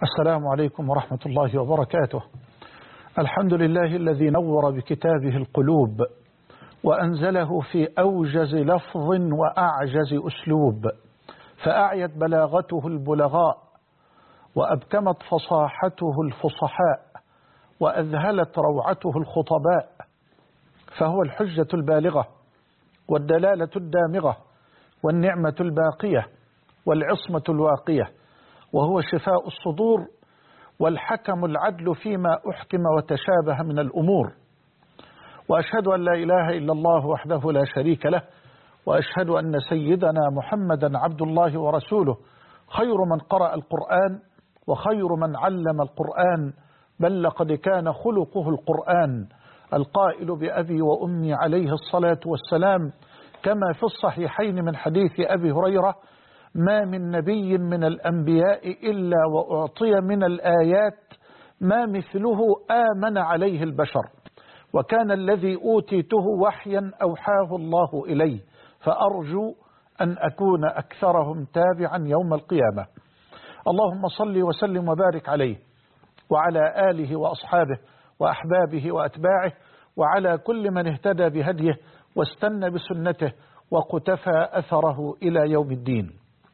السلام عليكم ورحمة الله وبركاته. الحمد لله الذي نور بكتابه القلوب وأنزله في أوجز لفظ وأعجز أسلوب، فأعيت بلاغته البلغاء وأبكمت فصاحته الفصحاء وأذهلت روعته الخطباء، فهو الحجة البالغة والدلالة الدامغة والنعمة الباقية والعصمة الواقية، وهو شفاء الصدور والحكم العدل فيما أحكم وتشابه من الأمور. وأشهد أن لا إله إلا الله وحده لا شريك له، وأشهد أن سيدنا محمدا عبد الله ورسوله، خير من قرأ القرآن وخير من علم القرآن، بل لقد كان خلقه القرآن، القائل بأبي وأمي عليه الصلاة والسلام، كما في الصحيحين من حديث أبي هريرة: ما من نبي من الأنبياء إلا وأعطي من الآيات ما مثله آمن عليه البشر، وكان الذي أوتيته وحيا أوحاه الله إلي، فأرجو أن أكون أكثرهم تابعا يوم القيامة. اللهم صل وسلم وبارك عليه وعلى آله وأصحابه وأحبابه وأتباعه وعلى كل من اهتدى بهديه واستنى بسنته وقتفى أثره إلى يوم الدين.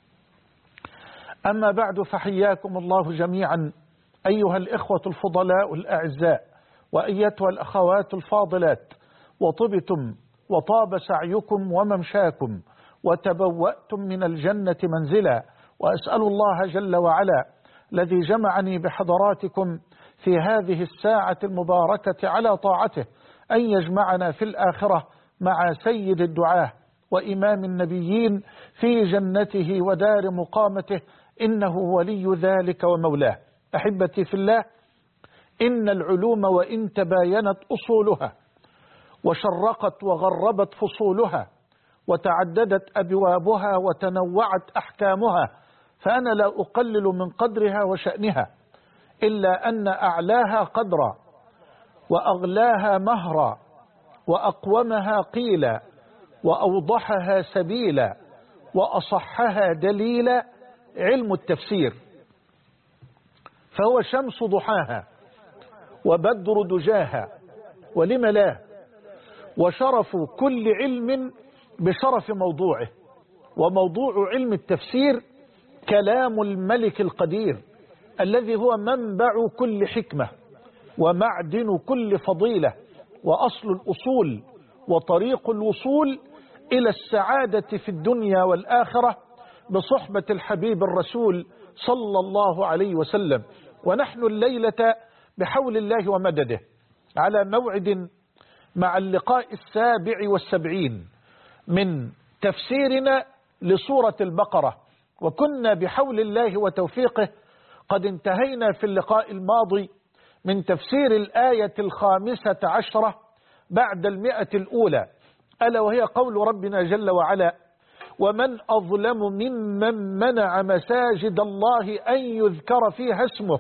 أما بعد، فحياكم الله جميعا أيها الإخوة الفضلاء الأعزاء وأيتها الأخوات الفاضلات، وطبتم وطاب سعيكم وممشاكم وتبوأتم من الجنة منزلا، وأسأل الله جل وعلا الذي جمعني بحضراتكم في هذه الساعة المباركة على طاعته أن يجمعنا في الآخرة مع سيد الدعاة وإمام النبيين في جنته ودار مقامته، إنه ولي ذلك ومولاه. أحبتي في الله، إن العلوم وإن تباينت أصولها وشرقت وغربت فصولها وتعددت أبوابها وتنوعت أحكامها، فأنا لا أقلل من قدرها وشأنها، إلا أن أعلاها قدرا وأغلاها مهرا وأقومها قيلا وأوضحها سبيلا وأصحها دليلا علم التفسير، فهو شمس ضحاها وبدر دجاها، ولم لا، وشرف كل علم بشرف موضوعه، وموضوع علم التفسير كلام الملك القدير الذي هو منبع كل حكمة ومعدن كل فضيلة وأصل الأصول وطريق الوصول إلى السعادة في الدنيا والآخرة بصحبة الحبيب الرسول صلى الله عليه وسلم. ونحن الليلة بحول الله ومدده على موعد مع اللقاء 77 من تفسيرنا لسورة البقرة، وكنا بحول الله وتوفيقه قد انتهينا في اللقاء الماضي من تفسير الآية 15 بعد 100 الأولى، ألا وهي قول ربنا جل وعلا: ومن أظلم ممن منع مساجد الله أن يذكر فيها اسمه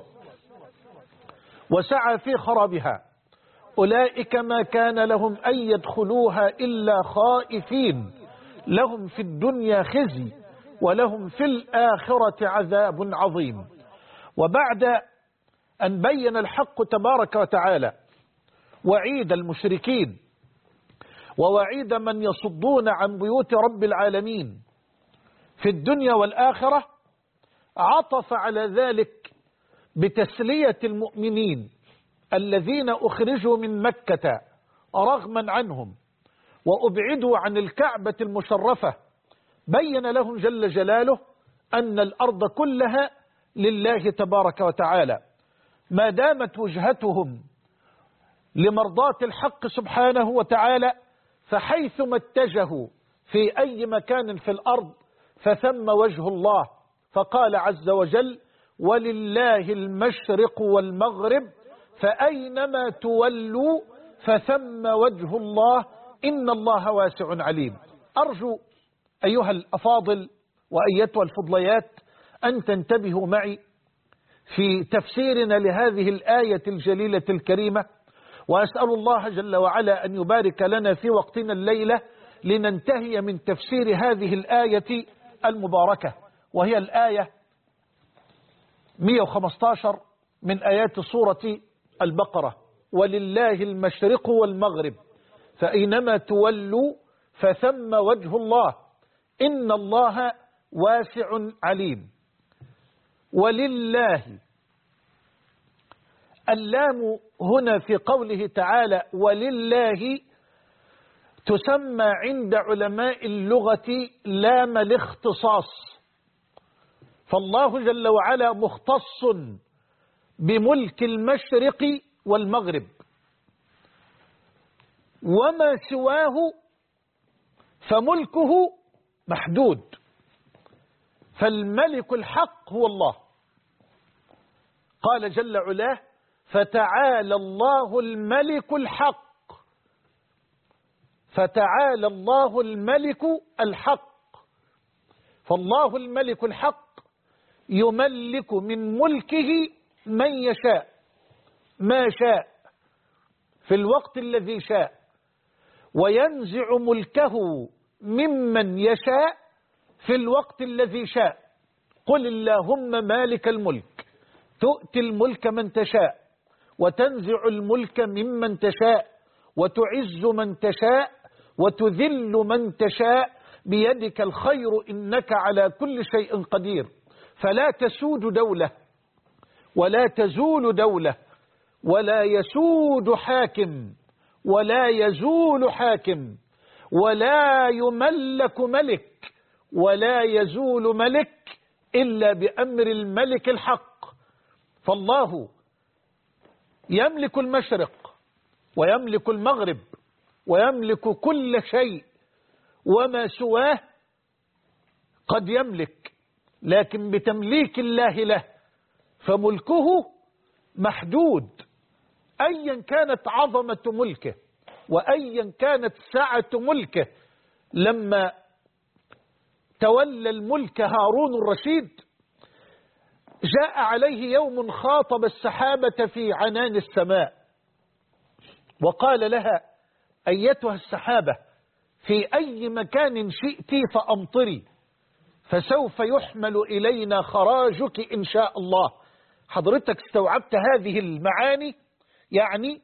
وسعى في خرابها، أولئك ما كان لهم أن يدخلوها إلا خائفين، لهم في الدنيا خزي ولهم في الآخرة عذاب عظيم. وبعد أن بين الحق تبارك وتعالى وعيد المشركين ووعيد من يصدون عن بيوت رب العالمين في الدنيا والآخرة، عطف على ذلك بتسلية المؤمنين الذين أخرجوا من مكة رغما عنهم وأبعدوا عن الكعبة المشرفة. بين لهم جل جلاله أن الأرض كلها لله تبارك وتعالى، ما دامت وجهتهم لمرضاة الحق سبحانه وتعالى، فحيثما اتجهوا في أي مكان في الأرض فثم وجه الله، فقال عز وجل: ولله المشرق والمغرب فأينما تولوا فثم وجه الله إن الله واسع عليم. أرجو أيها الأفاضل وأيتها الفضليات أن تنتبهوا معي في تفسيرنا لهذه الآية الجليلة الكريمة، وأسأل الله جل وعلا أن يبارك لنا في وقتنا الليلة لننتهي من تفسير هذه الآية المباركة، وهي الآية 115 من آيات سورة البقرة: ولله المشرق والمغرب فأينما تولوا فثم وجه الله إن الله واسع عليم. ولله، اللام هنا في قوله تعالى ولله تسمى عند علماء اللغة لام الاختصاص، فالله جل وعلا مختص بملك المشرق والمغرب، وما سواه فملكه محدود، فالملك الحق هو الله. قال جل علاه: فتعالى الله الملك الحق. فتعالى الله الملك الحق، فالله الملك الحق يملك من ملكه من يشاء ما شاء في الوقت الذي شاء، وينزع ملكه ممن يشاء في الوقت الذي شاء. قل اللهم مالك الملك تؤتي الملك من تشاء وتنزع الملك ممن تشاء وتعز من تشاء وتذل من تشاء بيدك الخير إنك على كل شيء قدير. فلا تسود دولة ولا تزول دولة ولا يسود حاكم ولا يزول حاكم ولا يملك ملك ولا يزول ملك إلا بأمر الملك الحق. فالله يملك المشرق ويملك المغرب ويملك كل شيء، وما سواه قد يملك، لكن بتمليك الله له فملكه محدود، أيا كانت عظمة ملكه وأيا كانت سعة ملكه. لما تولى الملك هارون الرشيد جاء عليه يوم خاطب السحابة في عنان السماء وقال لها: أيتها السحابة في أي مكان شئت فأمطري فسوف يحمل إلينا خراجك إن شاء الله. حضرتك استوعبت هذه المعاني؟ يعني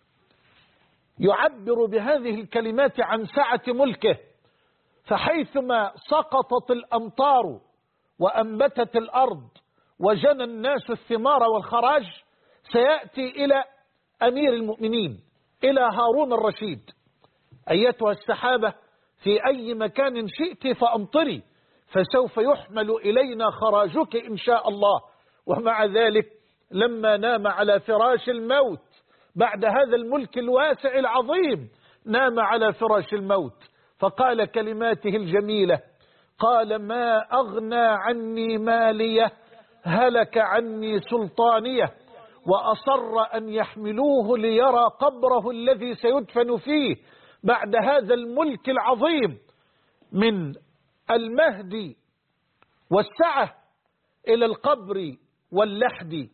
يعبر بهذه الكلمات عن سعة ملكه، فحيثما سقطت الأمطار وأنبتت الأرض وجنى الناس الثمار والخراج سيأتي إلى أمير المؤمنين إلى هارون الرشيد: أيتها السحابة في أي مكان شئت فأمطري فسوف يحمل إلينا خراجك إن شاء الله. ومع ذلك لما نام على فراش الموت بعد هذا الملك الواسع العظيم نام على فراش الموت فقال كلماته الجميلة، قال: ما أغنى عني مالية هلك عني سلطانية. وأصر أن يحملوه ليرى قبره الذي سيدفن فيه بعد هذا الملك العظيم من المهد والسعة إلى القبر واللحد.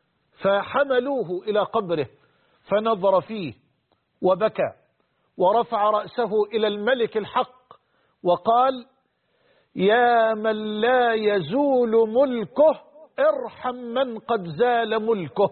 فحملوه إلى قبره فنظر فيه وبكى ورفع رأسه إلى الملك الحق وقال: يا من لا يزول ملكه ارحم من قد زال ملكه.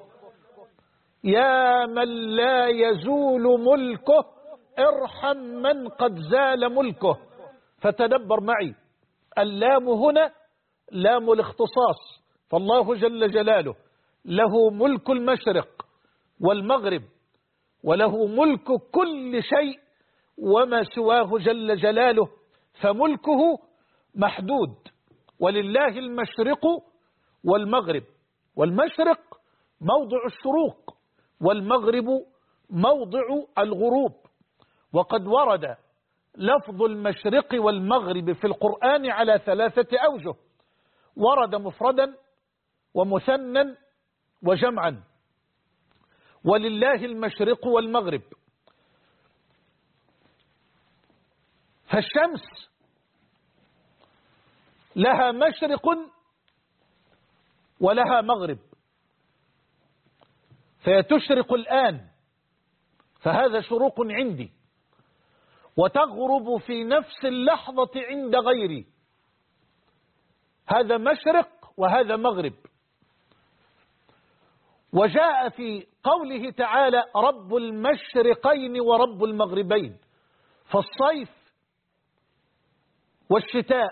يا من لا يزول ملكه ارحم من قد زال ملكه. فتدبر معي، اللام هنا لام الاختصاص، فالله جل جلاله له ملك المشرق والمغرب وله ملك كل شيء، وما سواه جل جلاله فملكه محدود. ولله المشرق والمغرب، والمشرق موضع الشروق والمغرب موضع الغروب. وقد ورد لفظ المشرق والمغرب في القرآن على 3 أوجه: ورد مفردا ومثنى وجمعا. ولله المشرق والمغرب، فالشمس لها مشرق ولها مغرب، فهي تشرق الآن فهذا شروق عندي، وتغرب في نفس اللحظة عند غيري، هذا مشرق وهذا مغرب. وجاء في قوله تعالى رب المشرقين ورب المغربين، فالصيف والشتاء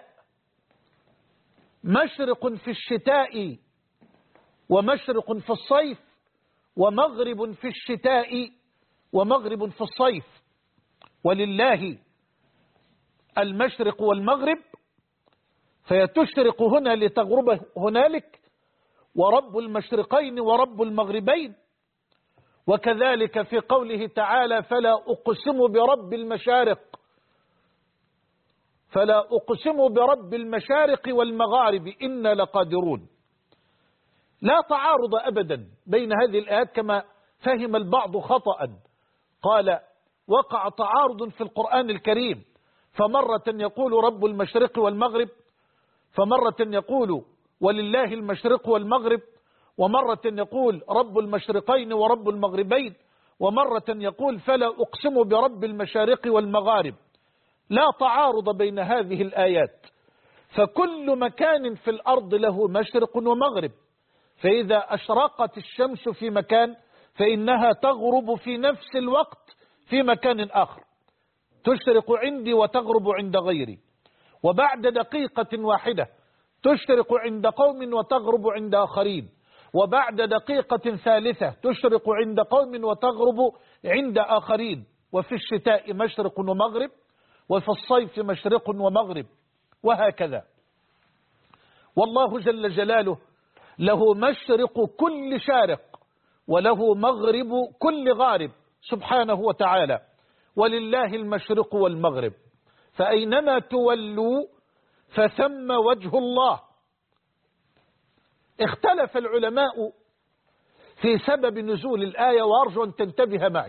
مشرق في الشتاء ومشرق في الصيف، ومغرب في الشتاء ومغرب في الصيف. ولله المشرق والمغرب، فيتشرق هنا لتغرب هنالك، ورب المشرقين ورب المغربين. وكذلك في قوله تعالى فلا أقسم برب المشارق، فلا أقسم برب المشارق والمغارب إنا لقادرون. لا تعارض أبدا بين هذه الآيات كما فهم البعض خطأ، قال وقع تعارض في القرآن الكريم، فمرة يقول رب المشرق والمغرب، فمرة يقول ولله المشرق والمغرب، ومرة يقول رب المشرقين ورب المغربين، ومرة يقول فلا أقسم برب المشارق والمغارب. لا تعارض بين هذه الآيات، فكل مكان في الأرض له مشرق ومغرب، فإذا أشرقت الشمس في مكان فإنها تغرب في نفس الوقت في مكان آخر، تشرق عندي وتغرب عند غيري، وبعد دقيقة واحدة تشرق عند قوم وتغرب عند آخرين، وبعد دقيقة ثالثة تشرق عند قوم وتغرب عند آخرين. وفي الشتاء مشرق ومغرب، وفي الصيف مشرق ومغرب، وهكذا. والله جل جلاله له مشرق كل شارق وله مغرب كل غارب سبحانه وتعالى، ولله المشرق والمغرب، فأينما تولوا فثم وجه الله. اختلف العلماء في سبب نزول الآية، وأرجو أن تنتبه معي.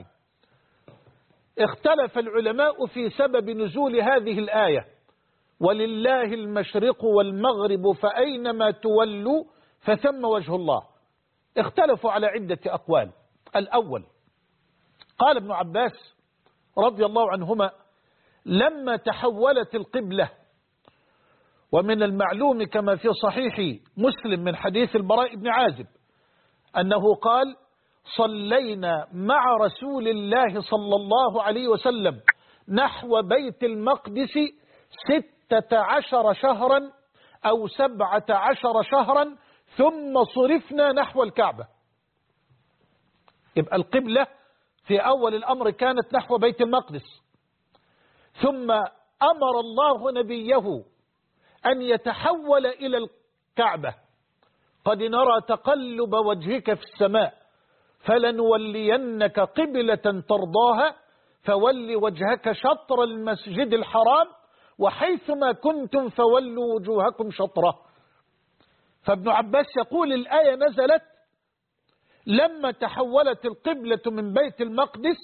اختلف العلماء في سبب نزول هذه الآية ولله المشرق والمغرب فأينما تولوا فثم وجه الله. اختلفوا على عدة أقوال. الأول قال ابن عباس رضي الله عنهما لما تحولت القبلة، ومن المعلوم كما في صحيح مسلم من حديث البراء بن عازب أنه قال صلينا مع رسول الله صلى الله عليه وسلم نحو بيت المقدس 16 شهرا أو 17 شهرا ثم صرفنا نحو الكعبة. يبقى القبلة في أول الأمر كانت نحو بيت المقدس، ثم أمر الله نبيه أن يتحول إلى الكعبة. قد نرى تقلب وجهك في السماء فلنولينك قبلة ترضاها فول وجهك شطر المسجد الحرام وحيثما كنتم فولوا وجوهكم شطره. فابن عباس يقول الآية نزلت لما تحولت القبلة من بيت المقدس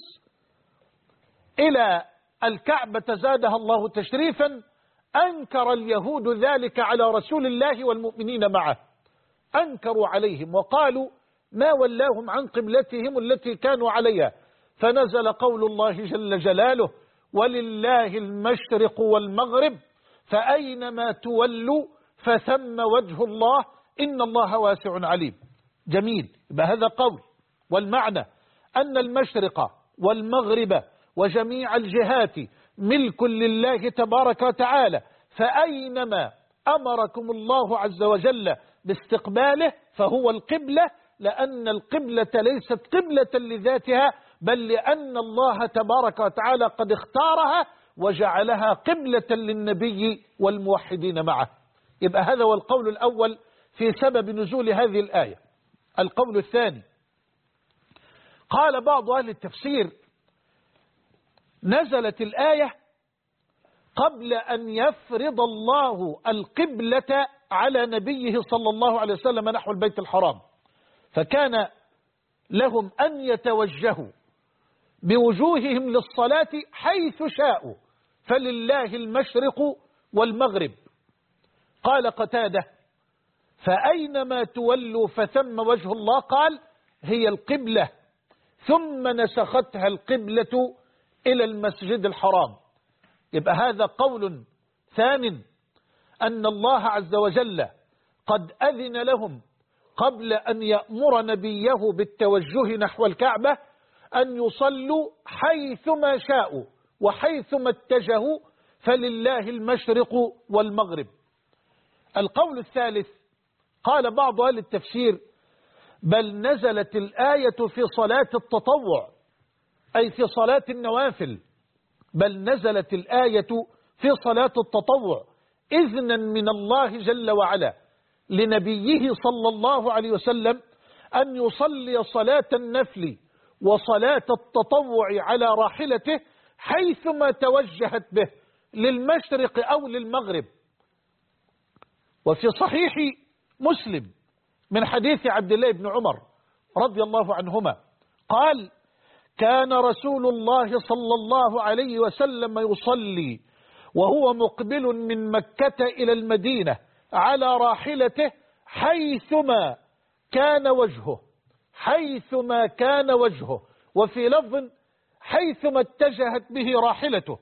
إلى الكعبة زادها الله تشريفا، أنكر اليهود ذلك على رسول الله والمؤمنين معه، أنكروا عليهم وقالوا ما ولاهم عن قبلتهم التي كانوا عليها، فنزل قول الله جل جلاله ولله المشرق والمغرب فأينما تولوا فثم وجه الله إن الله واسع عليم. جميل. يبقى هذا قول، والمعنى أن المشرق والمغرب وجميع الجهات ملك لله تبارك وتعالى، فأينما أمركم الله عز وجل باستقباله فهو القبلة، لأن القبلة ليست قبلة لذاتها بل لأن الله تبارك وتعالى قد اختارها وجعلها قبلة للنبي والموحدين معه. يبقى هذا هو القول الأول في سبب نزول هذه الآية. القول الثاني قال بعض أهل التفسير نزلت الآية قبل أن يفرض الله القبلة على نبيه صلى الله عليه وسلم نحو البيت الحرام، فكان لهم أن يتوجهوا بوجوههم للصلاة حيث شاءوا، فلله المشرق والمغرب. قال قتادة فأينما تولوا فثم وجه الله، قال هي القبلة، ثم نسختها القبلة إلى المسجد الحرام. يبقى هذا قول ثان، أن الله عز وجل قد أذن لهم قبل أن يأمر نبيه بالتوجه نحو الكعبة أن يصلوا حيثما شاءوا وحيثما اتجهوا، فلله المشرق والمغرب. القول الثالث قال بعض أهل التفسير: بل نزلت الآية في صلاة التطوع، أي في صلاة النوافل. بل نزلت الآية في صلاة التطوع إذنا من الله جل وعلا لنبيه صلى الله عليه وسلم أن يصلي صلاة النفل وصلاة التطوع على راحلته حيثما توجهت به، للمشرق أو للمغرب. وفي صحيح مسلم من حديث عبد الله بن عمر رضي الله عنهما قال: كان رسول الله صلى الله عليه وسلم يصلي وهو مقبل من مكة إلى المدينة على راحلته حيثما كان وجهه، حيثما كان وجهه، وفي لفظ حيثما اتجهت به راحلته.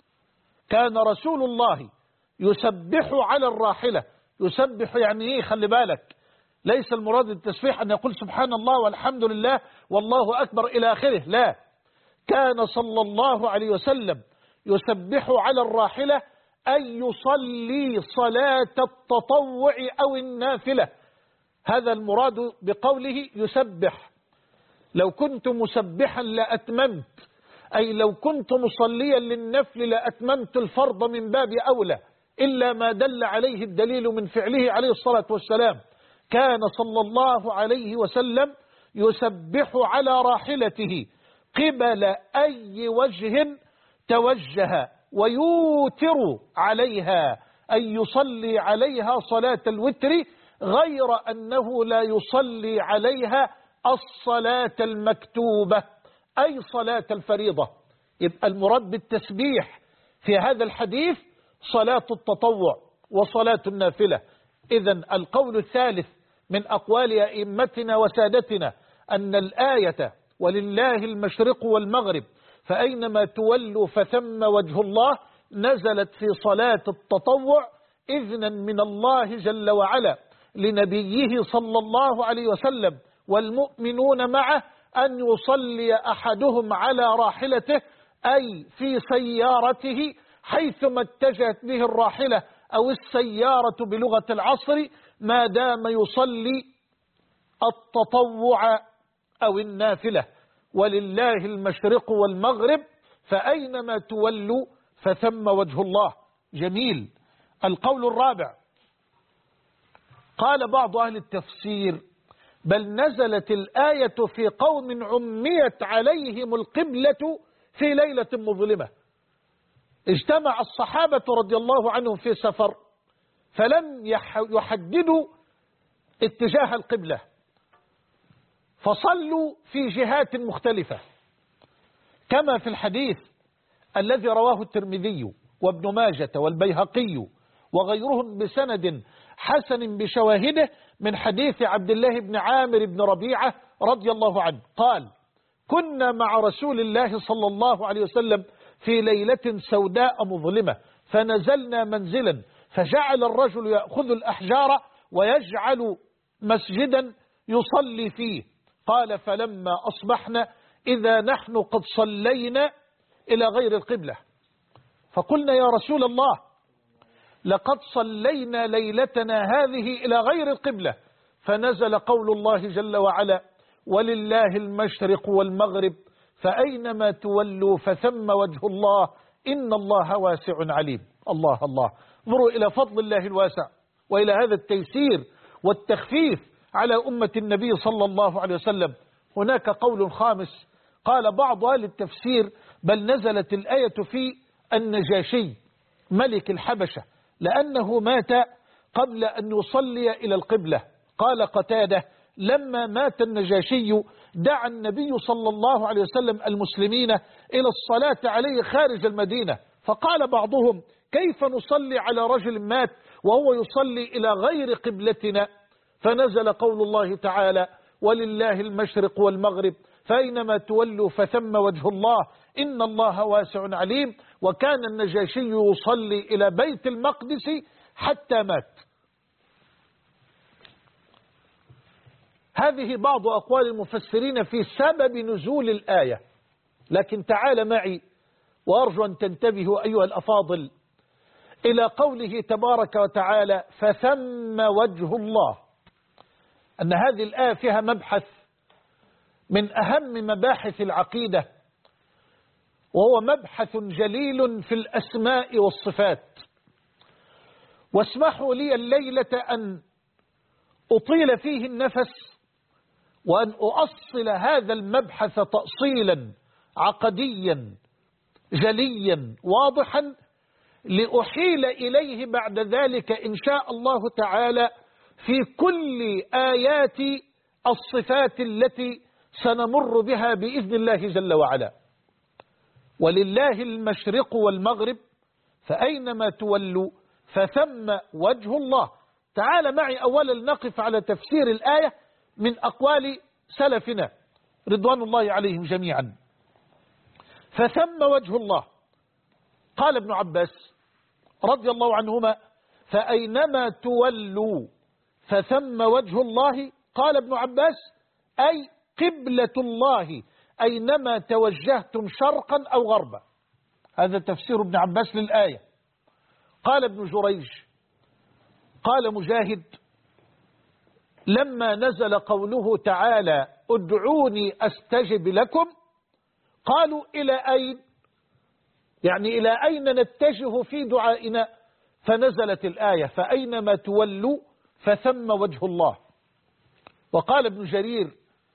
كان رسول الله يسبح على الراحلة. يسبح يعني ايه؟ خلي بالك، ليس المراد التسبيح أن يقول سبحان الله والحمد لله والله أكبر إلى آخره، لا. كان صلى الله عليه وسلم يسبح على الراحلة أن يصلي صلاة التطوع أو النافلة. هذا المراد بقوله يسبح. لو كنت مسبحا لأتممت، أي لو كنت مصليا للنفل لأتممت الفرض من باب أولى، إلا ما دل عليه الدليل من فعله عليه الصلاة والسلام. كان صلى الله عليه وسلم يسبح على راحلته قبل أي وجه توجه، ويوتر عليها، أي يصلي عليها صلاة الوتر، غير أنه لا يصلي عليها الصلاة المكتوبة، أي صلاة الفريضة. يبقى المراد بالتسبيح في هذا الحديث صلاة التطوع وصلاة النافلة. إذن القول الثالث من أقوال أئمتنا وسادتنا أن الآية ولله المشرق والمغرب فأينما تولوا فثم وجه الله نزلت في صلاة التطوع إذنا من الله جل وعلا لنبيه صلى الله عليه وسلم والمؤمنون معه أن يصلي أحدهم على راحلته، أي في سيارته حيثما اتجهت به الراحلة أو السيارة بلغة العصر، ما دام يصلي التطوع أو النافلة. ولله المشرق والمغرب فأينما تولوا فثم وجه الله. جميل. القول الرابع قال بعض أهل التفسير: بل نزلت الآية في قوم عميت عليهم القبلة في ليلة مظلمة. اجتمع الصحابة رضي الله عنهم في سفر فلم يحددوا اتجاه القبلة، فصلوا في جهات مختلفة، كما في الحديث الذي رواه الترمذي وابن ماجة والبيهقي وغيرهم بسند حسن بشواهده من حديث عبد الله بن عامر بن ربيعة رضي الله عنه قال: كنا مع رسول الله صلى الله عليه وسلم في ليلة سوداء مظلمة، فنزلنا منزلا، فجعل الرجل يأخذ الأحجار ويجعل مسجدا يصلي فيه. قال: فلما أصبحنا إذا نحن قد صلينا إلى غير القبلة، فقلنا: يا رسول الله، لقد صلينا ليلتنا هذه إلى غير القبلة. فنزل قول الله جل وعلا: ولله المشرق والمغرب فأينما تولوا فثم وجه الله إن الله واسع عليم. الله الله، انظروا إلى فضل الله الواسع وإلى هذا التيسير والتخفيف على أمة النبي صلى الله عليه وسلم. هناك قول خامس قال بعض أهل التفسير: بل نزلت الآية في النجاشي ملك الحبشة لأنه مات قبل أن يصلي إلى القبلة. قال قتادة: لما مات النجاشي دعا النبي صلى الله عليه وسلم المسلمين إلى الصلاة عليه خارج المدينة، فقال بعضهم: كيف نصلي على رجل مات وهو يصلي إلى غير قبلتنا؟ فنزل قول الله تعالى: ولله المشرق والمغرب فأينما تولوا فثم وجه الله إن الله واسع عليم. وكان النجاشي يصلي إلى بيت المقدس حتى مات. هذه بعض أقوال المفسرين في سبب نزول الآية. لكن تعال معي وأرجو أن تنتبهوا أيها الأفاضل إلى قوله تبارك وتعالى فثم وجه الله، أن هذه الآية فيها مبحث من أهم مباحث العقيدة، وهو مبحث جليل في الأسماء والصفات. واسمحوا لي الليلة أن أطيل فيه النفس وأن أؤصل هذا المبحث تأصيلا عقديا جليا واضحا، لأحيل إليه بعد ذلك إن شاء الله تعالى في كل آيات الصفات التي سنمر بها بإذن الله جل وعلا. ولله المشرق والمغرب فأينما تولوا فثم وجه الله. تعال معي أولا نقف على تفسير الآية من أقوال سلفنا رضوان الله عليهم جميعا. فثم وجه الله، قال ابن عباس رضي الله عنهما فأينما تولوا فثم وجه الله. قال ابن عباس أي قبلة الله أينما توجهتم شرقا أو غربا. هذا تفسير ابن عباس للآية. قال ابن جريج قال مجاهد لما نزل قوله تعالى ادعوني أستجب لكم، قالوا إلى أين؟ يعني إلى أين نتجه في دعائنا؟ فنزلت الآية فأينما تولوا فثم وجه الله. وقال ابن جرير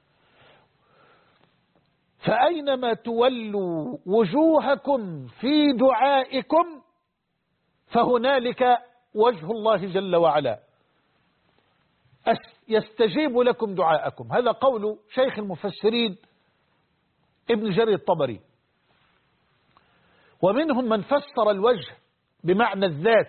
فأينما تولوا وجوهكم في دعائكم فهنالك وجه الله جل وعلا يستجيب لكم دعاءكم. هذا قول شيخ المفسرين ابن جرير الطبري. ومنهم من فسر الوجه بمعنى الذات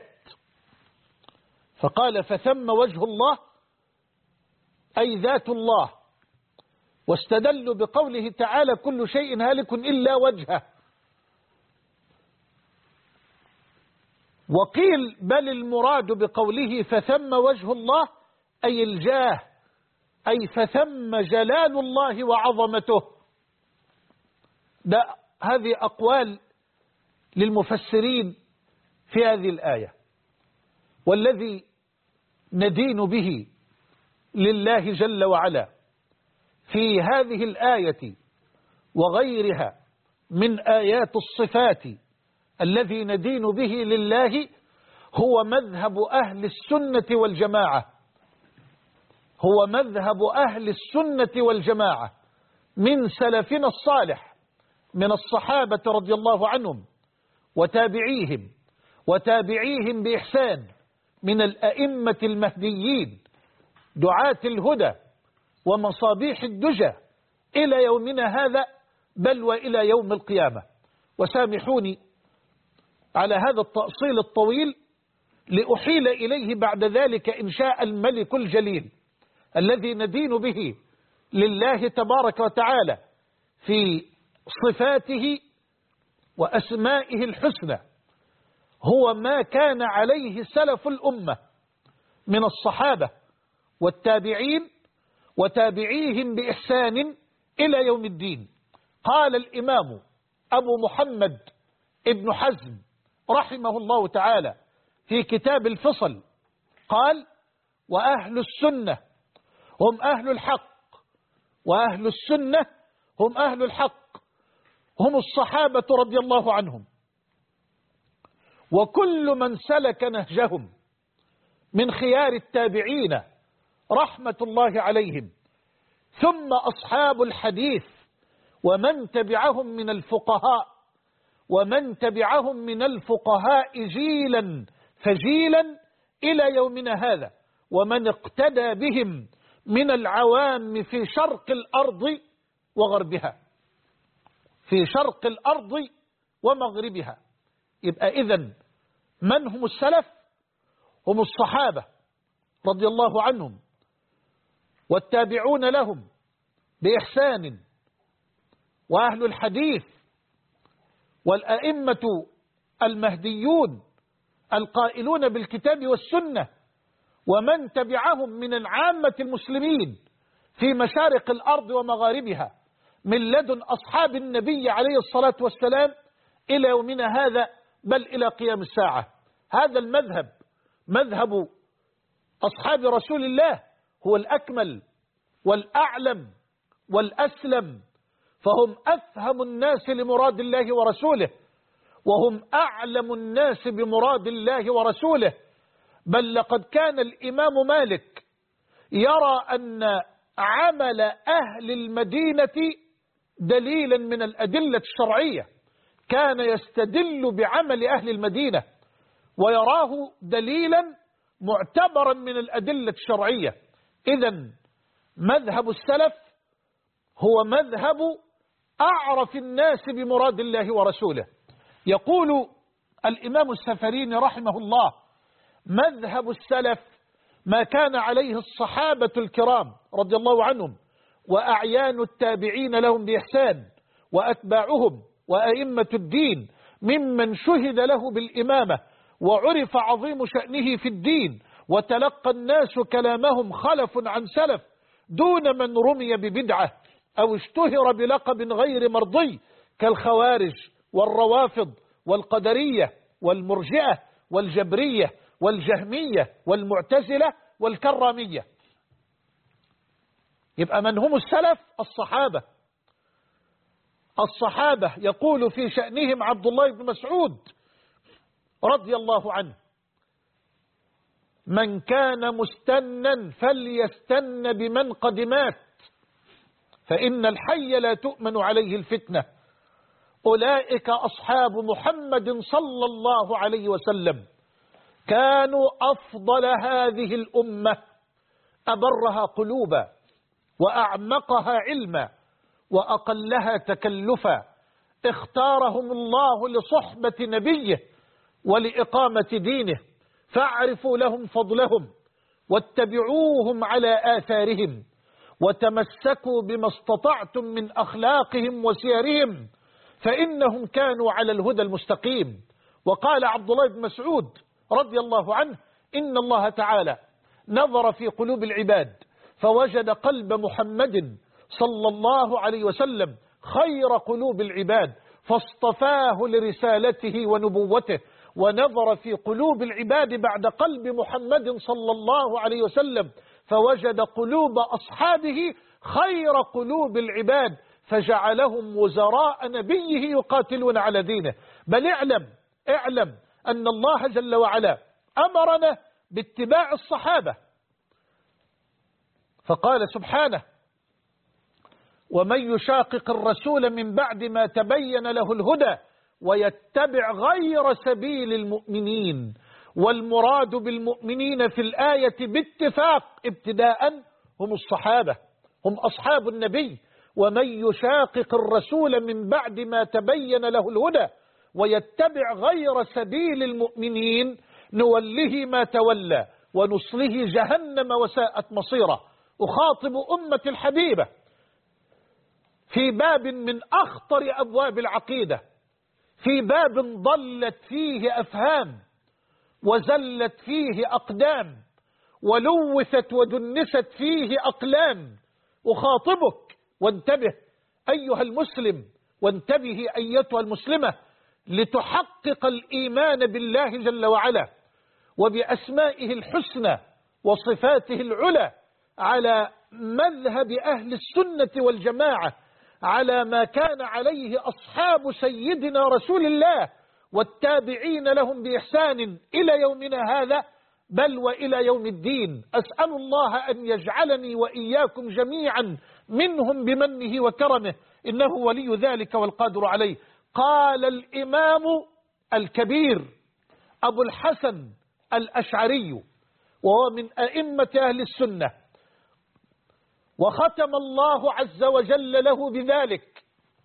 فقال فثم وجه الله أي ذات الله، واستدلوا بقوله تعالى كل شيء هالك إلا وجهه. وقيل بل المراد بقوله فثم وجه الله أي الجاه، أي فثم جلال الله وعظمته. هذه أقوال للمفسرين في هذه الآية. والذي ندين به لله جل وعلا في هذه الآية وغيرها من آيات الصفات الذي ندين به لله هو مذهب أهل السنة والجماعة، هو مذهب أهل السنة والجماعة من سلفنا الصالح من الصحابة رضي الله عنهم وتابعيهم وتابعيهم بإحسان من الأئمة المهديين دعاة الهدى ومصابيح الدجى إلى يومنا هذا بل وإلى يوم القيامة. وسامحوني على هذا التأصيل الطويل لأحيل إليه بعد ذلك إن شاء الملك الجليل الذي ندين به لله تبارك وتعالى في صفاته وأسمائه الحسنى هو ما كان عليه سلف الأمة من الصحابة والتابعين وتابعيهم بإحسان إلى يوم الدين. قال الإمام أبو محمد ابن حزم رحمه الله تعالى في كتاب الفصل قال وأهل السنة هم أهل الحق، وأهل السنة هم أهل الحق هم الصحابة رضي الله عنهم، وكل من سلك نهجهم من خيار التابعين رحمة الله عليهم، ثم أصحاب الحديث ومن تبعهم من الفقهاء ومن تبعهم من الفقهاء جيلا فجيلا إلى يومنا هذا، ومن اقتدى بهم من العوام في شرق الأرض وغربها، في شرق الأرض ومغربها. يبقى إذن من هم السلف؟ هم الصحابة رضي الله عنهم والتابعون لهم بإحسان، وأهل الحديث والأئمة المهديون القائلون بالكتاب والسنة، ومن تبعهم من العامة المسلمين في مشارق الأرض ومغاربها من لدن أصحاب النبي عليه الصلاة والسلام إلى يومنا هذا، بل إلى قيام الساعة. هذا المذهب، مذهب أصحاب رسول الله، هو الأكمل والأعلم والأسلم، فهم أفهم الناس لمراد الله ورسوله، وهم أعلم الناس بمراد الله ورسوله. بل لقد كان الإمام مالك يرى أن عمل أهل المدينة دليلا من الأدلة الشرعية، كان يستدل بعمل أهل المدينة ويراه دليلا معتبرا من الأدلة الشرعية. إذن مذهب السلف هو مذهب أعرف الناس بمراد الله ورسوله. يقول الإمام السفريني رحمه الله: مذهب السلف ما كان عليه الصحابة الكرام رضي الله عنهم وأعيان التابعين لهم بإحسان وأتباعهم وأئمة الدين ممن شهد له بالإمامة وعرف عظيم شأنه في الدين، وتلقى الناس كلامهم خلف عن سلف، دون من رمي ببدعة أو اشتهر بلقب غير مرضي، كالخوارج والروافض والقدرية والمرجئة والجبرية والجهمية والمعتزلة والكرامية. يبقى من هم السلف؟ الصحابة. الصحابة يقول في شأنهم عبد الله بن مسعود رضي الله عنه: من كان مستنا فليستن بمن قد مات، فإن الحي لا تؤمن عليه الفتنة. أولئك أصحاب محمد صلى الله عليه وسلم، كانوا أفضل هذه الأمة، أبرها قلوبا وأعمقها علما وأقلها تكلفا، اختارهم الله لصحبة نبيه ولإقامة دينه، فاعرفوا لهم فضلهم واتبعوهم على آثارهم، وتمسكوا بما استطعتم من أخلاقهم وسيرهم، فإنهم كانوا على الهدى المستقيم. وقال عبد الله بن مسعود رضي الله عنه: إن الله تعالى نظر في قلوب العباد فوجد قلب محمد صلى الله عليه وسلم خير قلوب العباد، فاصطفاه لرسالته ونبوته، ونظر في قلوب العباد بعد قلب محمد صلى الله عليه وسلم فوجد قلوب أصحابه خير قلوب العباد، فجعلهم وزراء نبيه يقاتلون على دينه. بل اعلم أن الله جل وعلا أمرنا باتباع الصحابة، فقال سبحانه: ومن يشاقق الرسول من بعد ما تبين له الهدى ويتبع غير سبيل المؤمنين. والمراد بالمؤمنين في الآية باتفاق ابتداء هم الصحابة، هم أصحاب النبي. ومن يشاقق الرسول من بعد ما تبين له الهدى ويتبع غير سبيل المؤمنين نوله ما تولى ونصله جهنم وساءت مصيره. أخاطب أمة الحبيبة في باب من أخطر أبواب العقيدة، في باب ضلت فيه أفهام وزلت فيه أقدام ولوثت ودنست فيه أقلام. أخاطبك وانتبه أيها المسلم، وانتبه أيتها المسلمة، لتحقق الإيمان بالله جل وعلا وبأسمائه الحسنى وصفاته العلى على مذهب أهل السنة والجماعة، على ما كان عليه أصحاب سيدنا رسول الله والتابعين لهم بإحسان إلى يومنا هذا، بل وإلى يوم الدين. أسأل الله أن يجعلني وإياكم جميعا منهم بمنه وكرمه، إنه ولي ذلك والقادر عليه. قال الإمام الكبير أبو الحسن الأشعري، وهو من أئمة أهل السنة، وختم الله عز وجل له بذلك،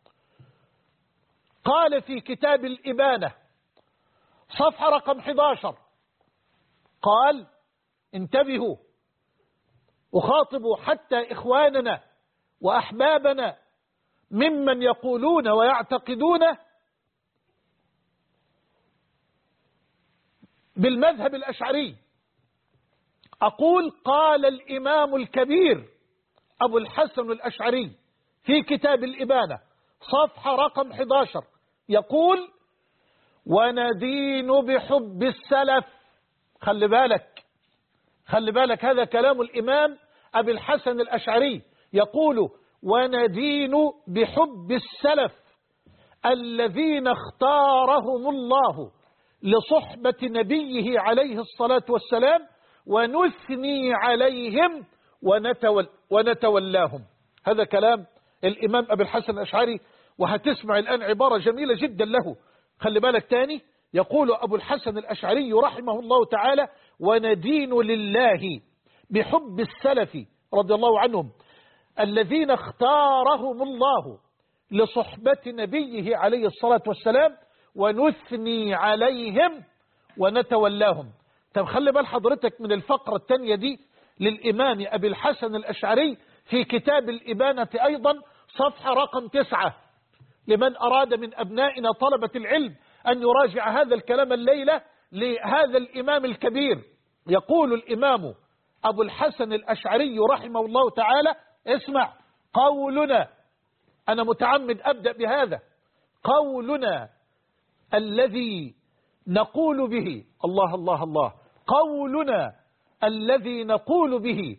قال في كتاب الإبانة صفحة رقم 11، قال: انتبهوا، أخاطب حتى إخواننا وأحبابنا ممن يقولون ويعتقدون بالمذهب الأشعري، أقول: قال الإمام الكبير أبو الحسن الأشعري في كتاب الإبانة صفحة رقم 11 يقول: وندين بحب السلف. خلي بالك هذا كلام الإمام أبي الحسن الأشعري، يقول: وندين بحب السلف الذين اختارهم الله لصحبة نبيه عليه الصلاة والسلام، ونثني عليهم ونتولاهم. هذا كلام الإمام أبي الحسن الأشعري، وهتسمع الآن عبارة جميلة جدا له. خلي بالك تاني، يقول أبو الحسن الأشعري رحمه الله تعالى: وندين لله بحب السلف رضي الله عنهم الذين اختارهم الله لصحبة نبيه عليه الصلاة والسلام، ونثني عليهم ونتولاهم. طب خلي بال حضرتك من الفقرة الثانية دي للإمام أبي الحسن الأشعري في كتاب الإبانة أيضا صفحة رقم 9، لمن أراد من أبنائنا طلبة العلم أن يراجع هذا الكلام الليلة لهذا الإمام الكبير. يقول الإمام أبو الحسن الأشعري رحمه الله تعالى: اسمع قولنا، أنا متعمد أبدأ بهذا، قولنا الذي نقول به، الله الله الله، قولنا الذي نقول به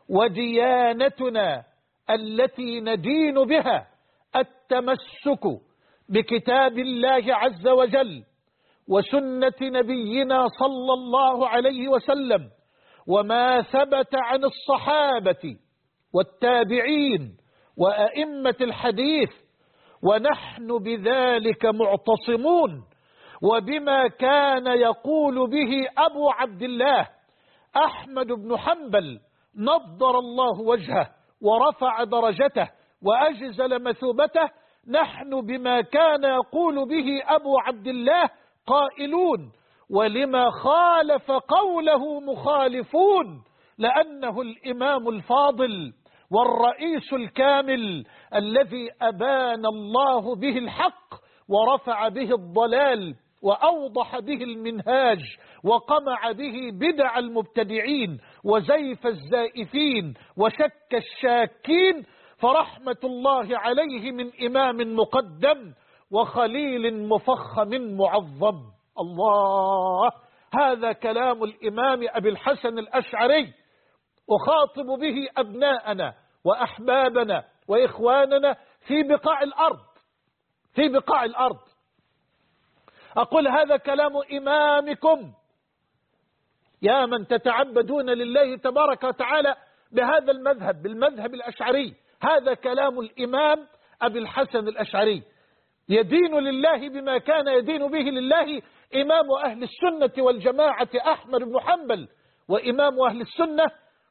وديانتنا التي ندين بها التمسك بكتاب الله عز وجل وسنة نبينا صلى الله عليه وسلم، وما ثبت عن الصحابة والتابعين وأئمة الحديث، ونحن بذلك معتصمون، وبما كان يقول به أبو عبد الله أحمد بن حنبل نضر الله وجهه ورفع درجته وأجزل مثوبته، نحن بما كان يقول به أبو عبد الله قائلون، ولما خالف قوله مخالفون، لأنه الإمام الفاضل والرئيس الكامل الذي أبان الله به الحق ورفع به الضلال وأوضح به المنهاج وقمع به بدع المبتدعين وزيف الزائفين وشك الشاكين، فرحمة الله عليه من إمام مقدم وخليل مفخم معظم. الله، هذا كلام الإمام أبي الحسن الأشعري، أخاطب به أبناءنا وأحبابنا وإخواننا في بقاع الأرض. أقول هذا كلام إمامكم يا من تتعبدون لله تبارك وتعالى بهذا المذهب، بالمذهب الأشعري. هذا كلام الإمام أبي الحسن الأشعري، يدين لله بما كان يدين به لله إمام أهل السنة والجماعة أحمد بن حنبل. وإمام أهل السنة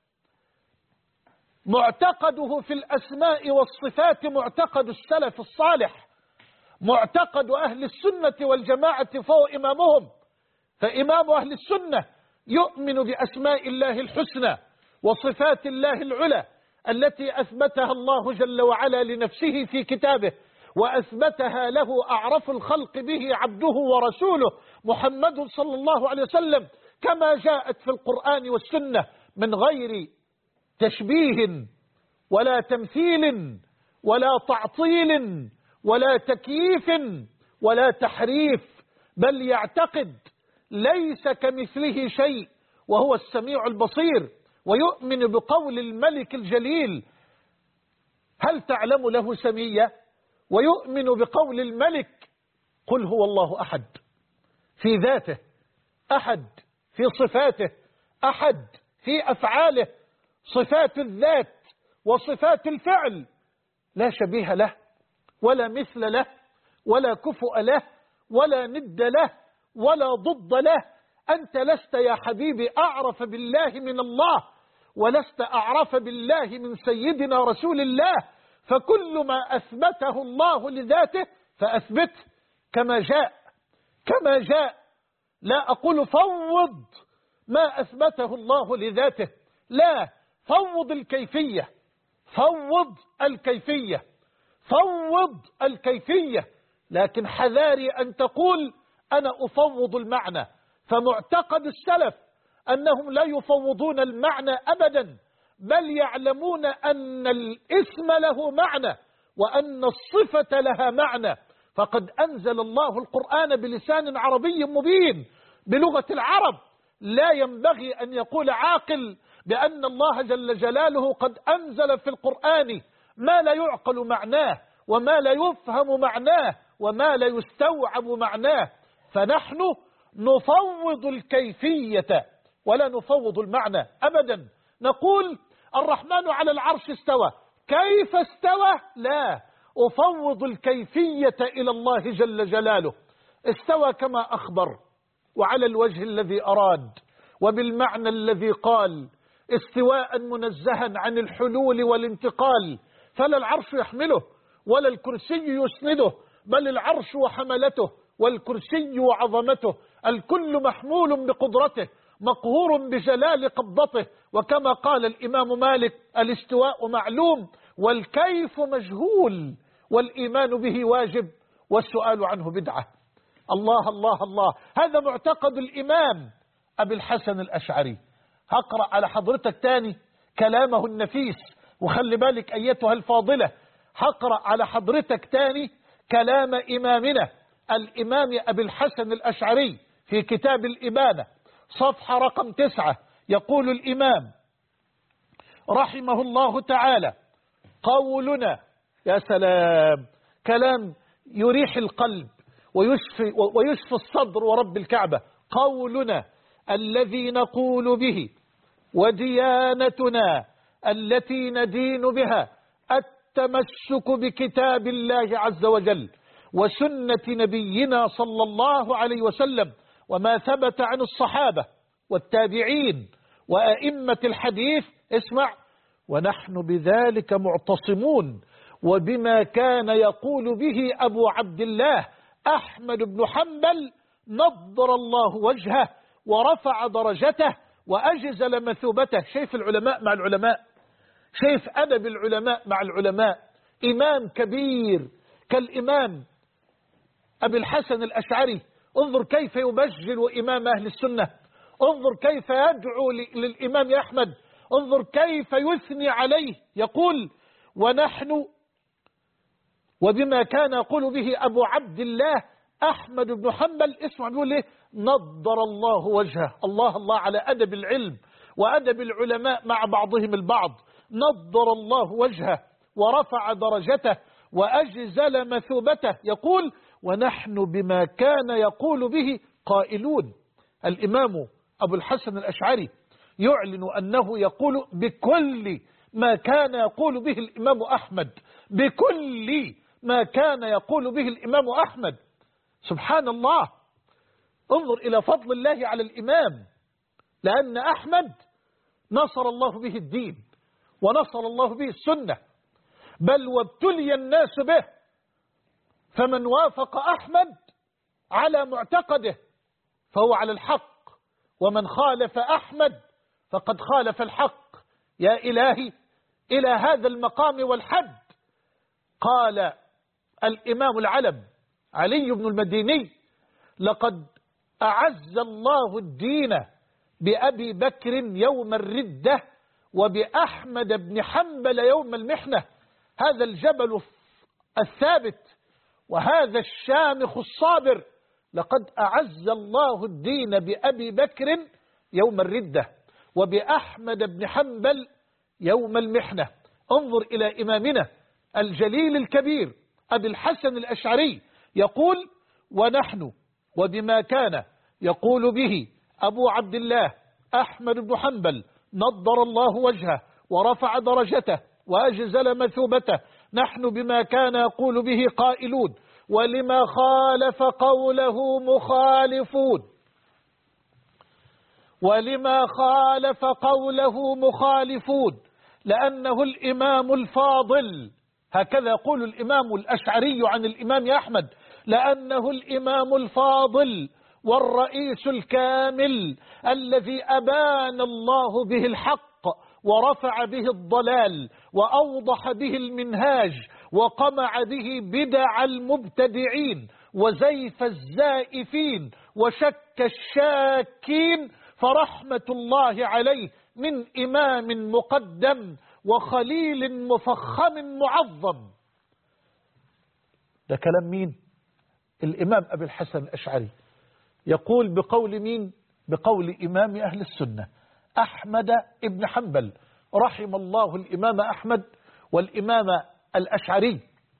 معتقده في الأسماء والصفات معتقد السلف الصالح، معتقد أهل السنة والجماعة فهو إمامهم. فإمام أهل السنة يؤمن بأسماء الله الحسنى وصفات الله العلى التي أثبتها الله جل وعلا لنفسه في كتابه، وأثبتها له أعرف الخلق به عبده ورسوله محمد صلى الله عليه وسلم، كما جاءت في القرآن والسنة من غير تشبيه ولا تمثيل ولا تعطيل ولا تكييف ولا تحريف، بل يعتقد ليس كمثله شيء وهو السميع البصير، ويؤمن بقول الملك الجليل: هل تعلم له سمية؟ ويؤمن بقول الملك: قل هو الله أحد، في ذاته أحد، في صفاته أحد، في أفعاله صفات الذات وصفات الفعل لا شبيه له ولا مثل له ولا كفؤ له ولا ند له ولا ضد له. أنت لست يا حبيبي أعرف بالله من الله، ولست أعرف بالله من سيدنا رسول الله. فكل ما أثبته الله لذاته فأثبته كما جاء. لا أقول فوض ما أثبته الله لذاته، لا، فوض الكيفية، لكن حذاري أن تقول أنا أفوض المعنى. فمعتقد السلف أنهم لا يفوضون المعنى أبدا، بل يعلمون أن الاسم له معنى وأن الصفة لها معنى. فقد أنزل الله القرآن بلسان عربي مبين بلغة العرب. لا ينبغي أن يقول عاقل بأن الله جل جلاله قد أنزل في القرآن ما لا يعقل معناه وما لا يفهم معناه وما لا يستوعب معناه. فنحن نفوض الكيفية ولا نفوض المعنى أبدا. نقول الرحمن على العرش استوى، كيف استوى؟ لا، أفوض الكيفية إلى الله جل جلاله. استوى كما أخبر وعلى الوجه الذي أراد وبالمعنى الذي قال، استواء منزها عن الحلول والانتقال، فلا العرش يحمله ولا الكرسي يسنده، بل العرش وحملته والكرسي وعظمته، الكل محمول بقدرته مقهور بجلال قبضته. وكما قال الإمام مالك: الاستواء معلوم والكيف مجهول والإيمان به واجب والسؤال عنه بدعة. الله الله الله، هذا معتقد الإمام أبي الحسن الأشعري. هقرأ على حضرتك تاني كلامه النفيس، وخلي بالك أيتها الفاضلة، هقرأ على حضرتك تاني كلام إمامنا الإمام أبي الحسن الأشعري في كتاب الإبانة صفحة رقم 9. يقول الإمام رحمه الله تعالى: قولنا، يا سلام، كلام يريح القلب ويشفي الصدر ورب الكعبة. قولنا الذي نقول به وديانتنا التي ندين بها التمسك بكتاب الله عز وجل وسنة نبينا صلى الله عليه وسلم وما ثبت عن الصحابة والتابعين وأئمة الحديث. اسمع: ونحن بذلك معتصمون وبما كان يقول به أبو عبد الله أحمد بن حنبل نضر الله وجهه ورفع درجته وأجزل مثوبته. شايف العلماء مع العلماء، شايف أدب العلماء مع العلماء. إمام كبير كالإمام أبي الحسن الأشعري، انظر كيف يبجل إمام أهل السنة، انظر كيف يدعو للإمام أحمد، انظر كيف يثني عليه. يقول: ونحن وبما كان يقول به أبو عبد الله أحمد بن حنبل. اسمع بيقول إيه: نضر الله وجهه. الله الله على أدب العلم وأدب العلماء مع بعضهم البعض. نضر الله وجهه ورفع درجته وأجزل مثوبته. يقول: ونحن بما كان يقول به قائلون. الإمام أبو الحسن الأشعري يعلن أنه يقول بكل ما كان يقول به الإمام أحمد، بكل ما كان يقول به الإمام أحمد. سبحان الله، انظر إلى فضل الله على الإمام، لأن أحمد نصر الله به الدين ونصر الله به السنة، بل وابتلي الناس به. فمن وافق أحمد على معتقده فهو على الحق، ومن خالف أحمد فقد خالف الحق. يا إلهي، إلى هذا المقام والحد قال الإمام العلم علي بن المديني: لقد أعز الله الدين بأبي بكر يوم الردة وبأحمد بن حنبل يوم المحنة. هذا الجبل الثابت وهذا الشامخ الصابر، لقد أعز الله الدين بأبي بكر يوم الردة وبأحمد بن حنبل يوم المحنة. انظر إلى إمامنا الجليل الكبير أبي الحسن الأشعري يقول: ونحن وبما كان يقول به أبو عبد الله أحمد بن حنبل نضر الله وجهه ورفع درجته وأجزل مثوبته، نحن بما كان يقول به قائلون، ولما خالف قوله مخالفون، ولما خالف قوله مخالفون، لأنه الإمام الفاضل. هكذا يقول الإمام الأشعري عن الإمام أحمد: لأنه الإمام الفاضل والرئيس الكامل الذي أبان الله به الحق ورفع به الضلال وأوضح به المنهاج وقمع به بدع المبتدعين وزيف الزائفين وشك الشاكين، فرحمة الله عليه من إمام مقدم وخليل مفخم معظم. ده كلام مين؟ الإمام أبي الحسن الأشعري يقول بقول مين؟ بقول إمام أهل السنة أحمد ابن حنبل رحم الله الإمام أحمد والإمام الأشعري.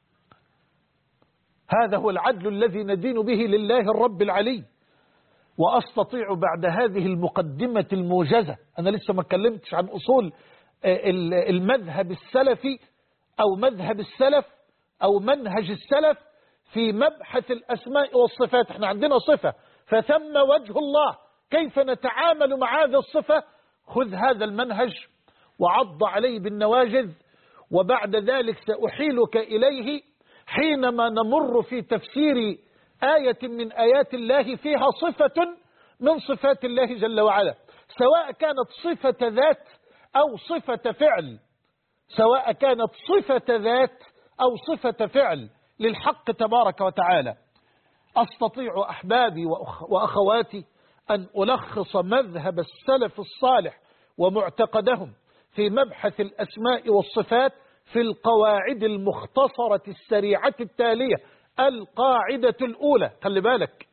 هذا هو العدل الذي ندين به لله الرب العلي. وأستطيع بعد هذه المقدمة الموجزة، أنا لسه ما اتكلمتش عن أصول المذهب السلفي أو مذهب السلف أو منهج السلف في مبحث الأسماء والصفات. احنا عندنا صفة فثم وجه الله، كيف نتعامل مع هذه الصفة؟ خذ هذا المنهج وعض عليه بالنواجذ، وبعد ذلك سأحيلك إليه حينما نمر في تفسير آية من آيات الله فيها صفة من صفات الله جل وعلا، سواء كانت صفة ذات أو صفة فعل، سواء كانت صفة ذات أو صفة فعل للحق تبارك وتعالى. أستطيع أحبابي وأخواتي أن ألخص مذهب السلف الصالح ومعتقدهم في مبحث الأسماء والصفات في القواعد المختصرة السريعة التالية. القاعدة الأولى، خلي بالك،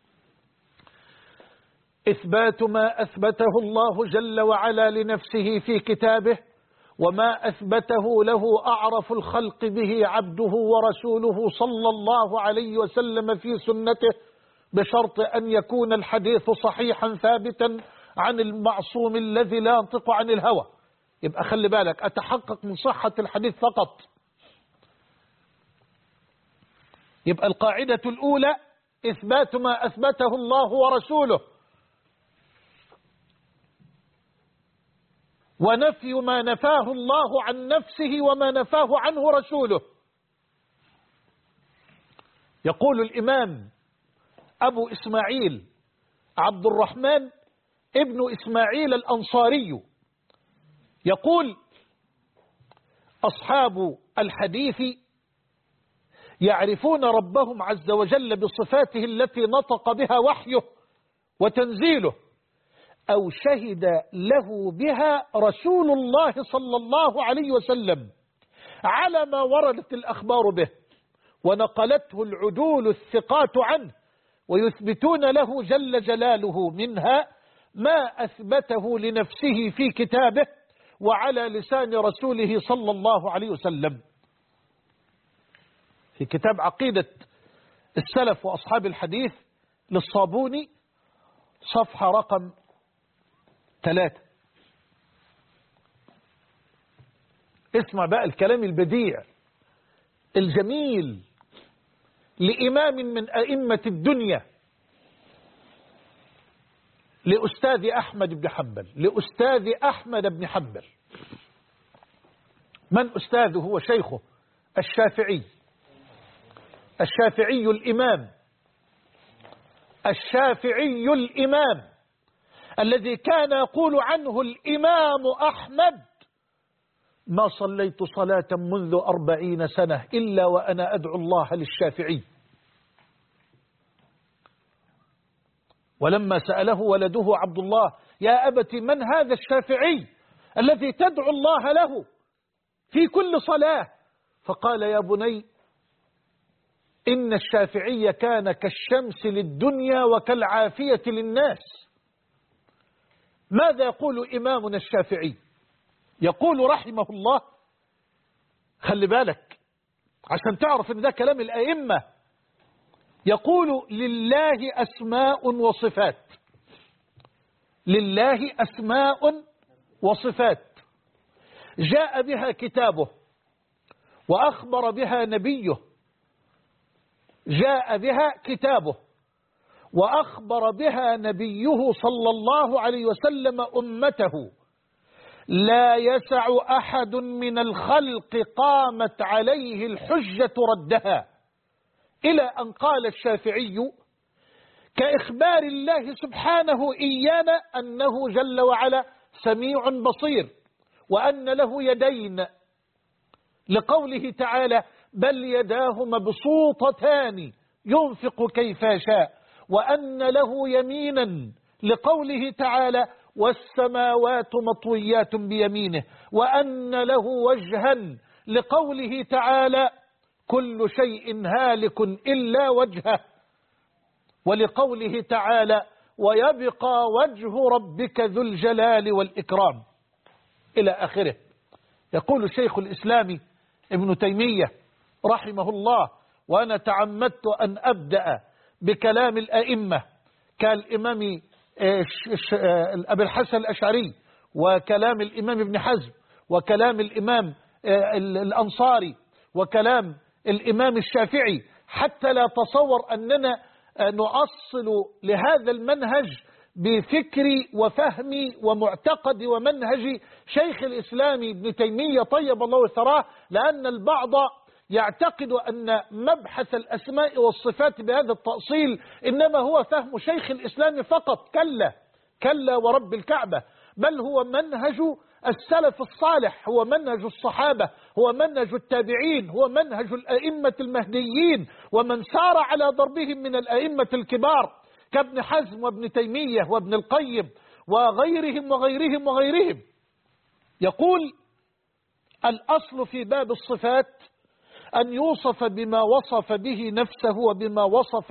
إثبات ما أثبته الله جل وعلا لنفسه في كتابه وما أثبته له أعرف الخلق به عبده ورسوله صلى الله عليه وسلم في سنته، بشرط أن يكون الحديث صحيحا ثابتا عن المعصوم الذي لا ينطق عن الهوى. يبقى خلي بالك، أتحقق من صحة الحديث فقط. يبقى القاعدة الأولى إثبات ما أثبته الله ورسوله، ونفي ما نفاه الله عن نفسه وما نفاه عنه رسوله. يقول الإمام أبو إسماعيل عبد الرحمن ابن إسماعيل الأنصاري، يقول أصحاب الحديث يعرفون ربهم عز وجل بصفاته التي نطق بها وحيه وتنزيله أو شهد له بها رسول الله صلى الله عليه وسلم على ما وردت الأخبار به ونقلته العدول الثقات عنه، ويثبتون له جل جلاله منها ما أثبته لنفسه في كتابه وعلى لسان رسوله صلى الله عليه وسلم. في كتاب عقيدة السلف وأصحاب الحديث للصابوني صفحة رقم 3. اسمع بقى الكلام البديع الجميل لإمام من أئمة الدنيا، لأستاذ أحمد بن حنبل، لأستاذ أحمد بن حنبل. من أستاذه وشيخه؟ الشافعي، الشافعي الإمام، الشافعي الإمام الذي كان يقول عنه الإمام أحمد: ما صليت صلاة منذ 40 سنة إلا وأنا أدعو الله للشافعي. ولما سأله ولده عبد الله: يا أبت من هذا الشافعي الذي تدعو الله له في كل صلاة؟ فقال: يا بني، إن الشافعي كان كالشمس للدنيا وكالعافية للناس. ماذا يقول إمامنا الشافعي؟ يقول رحمه الله، خلي بالك عشان تعرف ان ده كلام الأئمة، يقول: لله أسماء وصفات، لله أسماء وصفات جاء بها كتابه وأخبر بها نبيه، جاء بها كتابه وأخبر بها نبيه صلى الله عليه وسلم أمته، لا يسع أحد من الخلق قامت عليه الحجة ردها، إلى أن قال الشافعي: كإخبار الله سبحانه إيانا أنه جل وعلا سميع بصير وأن له يدين، لقوله تعالى: بل يداه مبسوطتان ينفق كيف يشاء، وأن له يمينا، لقوله تعالى: والسماوات مطويات بيمينه وأن له وجها، لقوله تعالى كل شيء هالك إلا وجهه، ولقوله تعالى ويبقى وجه ربك ذو الجلال والإكرام إلى آخره. يقول شيخ الإسلام ابن تيمية رحمه الله، وأنا تعمدت أن أبدأ بكلام الأئمة كالإمام أبي الحسن الأشعري، وكلام الإمام ابن حزم، وكلام الإمام الأنصاري، وكلام الإمام الشافعي، حتى لا تصور أننا نؤصل لهذا المنهج بفكري وفهمي ومعتقد ومنهج شيخ الإسلام ابن تيمية طيب الله ثراه، لأن البعض يعتقد أن مبحث الأسماء والصفات بهذا التأصيل إنما هو فهم شيخ الإسلام فقط. كلا كلا ورب الكعبة، بل هو منهج السلف الصالح، هو منهج الصحابة، هو منهج التابعين، هو منهج الأئمة المهديين ومن سار على ضربهم من الأئمة الكبار كابن حزم وابن تيمية وابن القيم وغيرهم وغيرهم وغيرهم. يقول الأصل في باب الصفات أن يوصف بما وصف به نفسه وبما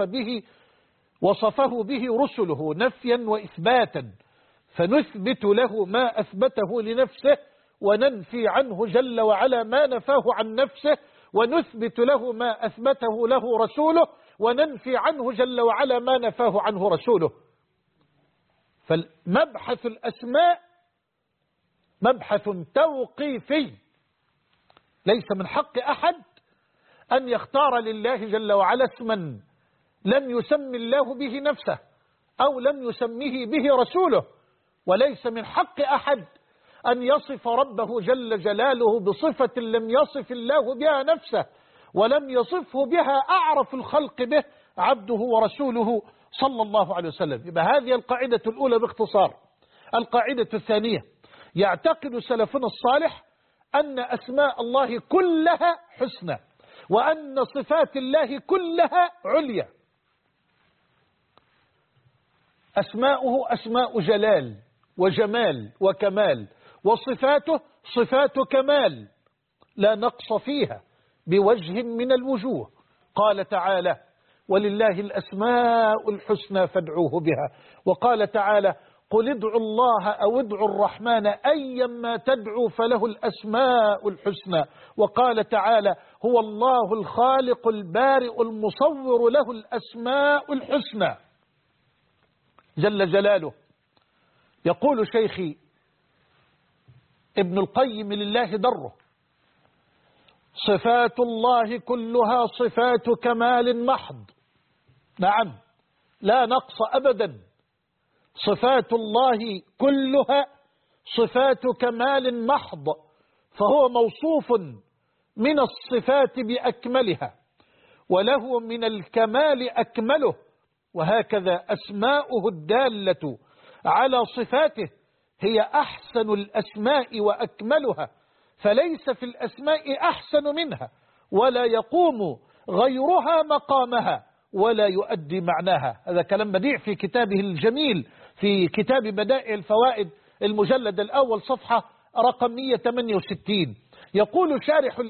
وصفه به رسله نفيا وإثباتا، فنثبت له ما أثبته لنفسه وننفي عنه جل وعلا ما نفاه عن نفسه، ونثبت له ما أثبته له رسوله وننفي عنه جل وعلا ما نفاه عنه رسوله. فمبحث الأسماء مبحث توقيفي، ليس من حق أحد أن يختار لله جل وعلا اسما لم يسمي الله به نفسه أو لم يسميه به رسوله، وليس من حق أحد أن يصف ربه جل جلاله بصفة لم يصف الله بها نفسه ولم يصفه بها أعرف الخلق به عبده ورسوله صلى الله عليه وسلم. يبقى هذه القاعدة الأولى باختصار. القاعدة الثانية، يعتقد سلفنا الصالح أن أسماء الله كلها حسنى وأن صفات الله كلها عليا. أسماؤه أسماء جلال وجمال وكمال، وصفاته صفات كمال لا نقص فيها بوجه من الوجوه. قال تعالى ولله الأسماء الحسنى فادعوه بها، وقال تعالى قل ادعوا الله أو ادعوا الرحمن أيما تدعوا فله الأسماء الحسنى، وقال تعالى هو الله الخالق البارئ المصور له الأسماء الحسنى جل جلاله. يقول شيخي ابن القيم لله دره صفات الله كلها صفات كمال محض، نعم لا نقص أبدا، صفات الله كلها صفات كمال محض، فهو موصوف من الصفات بأكملها وله من الكمال أكمله، وهكذا أسماؤه الدالة على صفاته هي أحسن الأسماء وأكملها، فليس في الأسماء أحسن منها ولا يقوم غيرها مقامها ولا يؤدي معناها. هذا كلام بديع في كتابه الجميل في كتاب بدائع الفوائد المجلد الأول صفحة رقم 168. يقول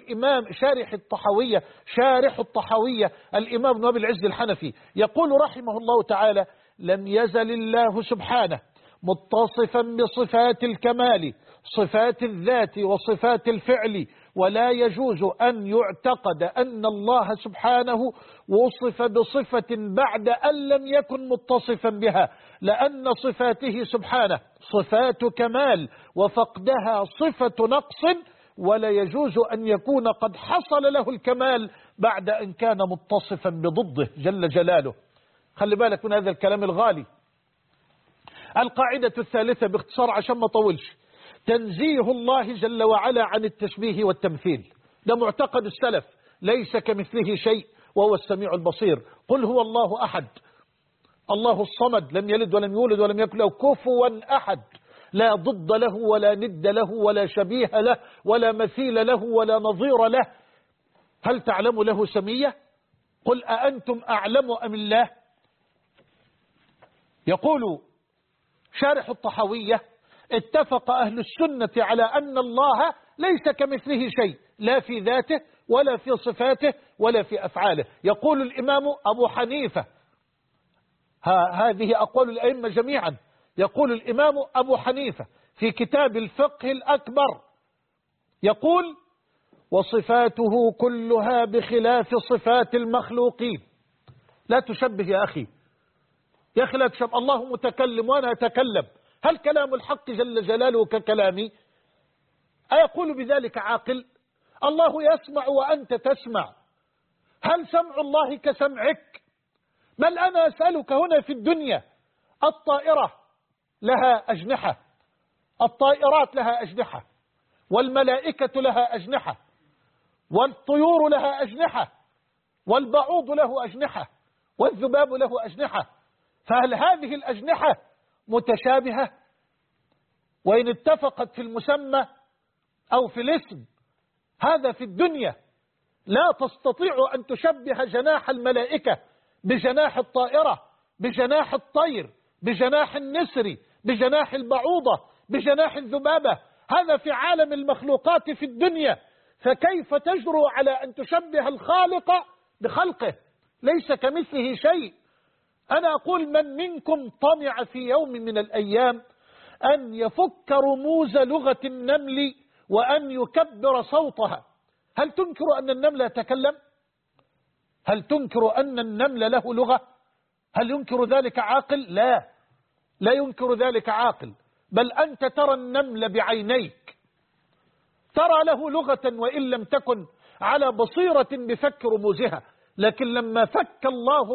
شارح الطحاوية الإمام ابن أبي العز الحنفي، يقول رحمه الله تعالى لم يزل الله سبحانه متصفا بصفات الكمال صفات الذات وصفات الفعل، ولا يجوز أن يعتقد أن الله سبحانه وصف بصفة بعد أن لم يكن متصفا بها، لأن صفاته سبحانه صفات كمال وفقدها صفة نقص، ولا يجوز أن يكون قد حصل له الكمال بعد أن كان متصفا بضده جل جلاله. خلي بالك من هذا الكلام الغالي. القاعدة الثالثة باختصار عشان ما طولش، تنزيه الله جل وعلا عن التشبيه والتمثيل. ده معتقد السلف، ليس كمثله شيء وهو السميع البصير. قل هو الله أحد الله الصمد لم يلد ولم يولد ولم يكن له كفوا أحد، لا ضد له ولا ند له ولا شبيه له ولا مثيل له ولا نظير له. هل تعلم له سمية؟ قل أأنتم أعلم أم الله؟ يقول شارح الطحاوية: اتفق أهل السنة على أن الله ليس كمثله شيء، لا في ذاته ولا في صفاته ولا في أفعاله. يقول الإمام أبو حنيفة، هذه أقوال الأئمة جميعا، يقول الإمام أبو حنيفة في كتاب الفقه الأكبر، يقول: وصفاته كلها بخلاف صفات المخلوقين. لا تشبه يا أخي، يا أخي لا تشبه. الله متكلم وأنا أتكلم، هل كلام الحق جل جلاله ككلامي؟ أيقول بذلك عاقل؟ الله يسمع وأنت تسمع، هل سمع الله كسمعك؟ بل أنا أسألك هنا في الدنيا، الطائرة لها أجنحة، الطائرات لها أجنحة، والملائكة لها أجنحة، والطيور لها أجنحة، والبعوض له أجنحة، والذباب له أجنحة، فهل هذه الأجنحة متشابهة؟ وإن اتفقت في المسمى أو في الاسم، هذا في الدنيا. لا تستطيع أن تشبه جناح الملائكة بجناح الطائرة، بجناح الطير، بجناح النسر، بجناح البعوضة، بجناح الذبابة. هذا في عالم المخلوقات في الدنيا، فكيف تجرؤ على أن تشبه الخالق بخلقه؟ ليس كمثله شيء. أنا أقول: من منكم طمع في يوم من الأيام أن يفك رموز لغة النمل وأن يكبر صوتها؟ هل تنكر أن النمل يتكلم؟ هل تنكر أن النمل له لغة؟ هل ينكر ذلك عاقل؟ لا ينكر ذلك عاقل، بل أنت ترى النمل بعينيك، ترى له لغة وإن لم تكن على بصيرة بفك رموزها. لكن لما فك الله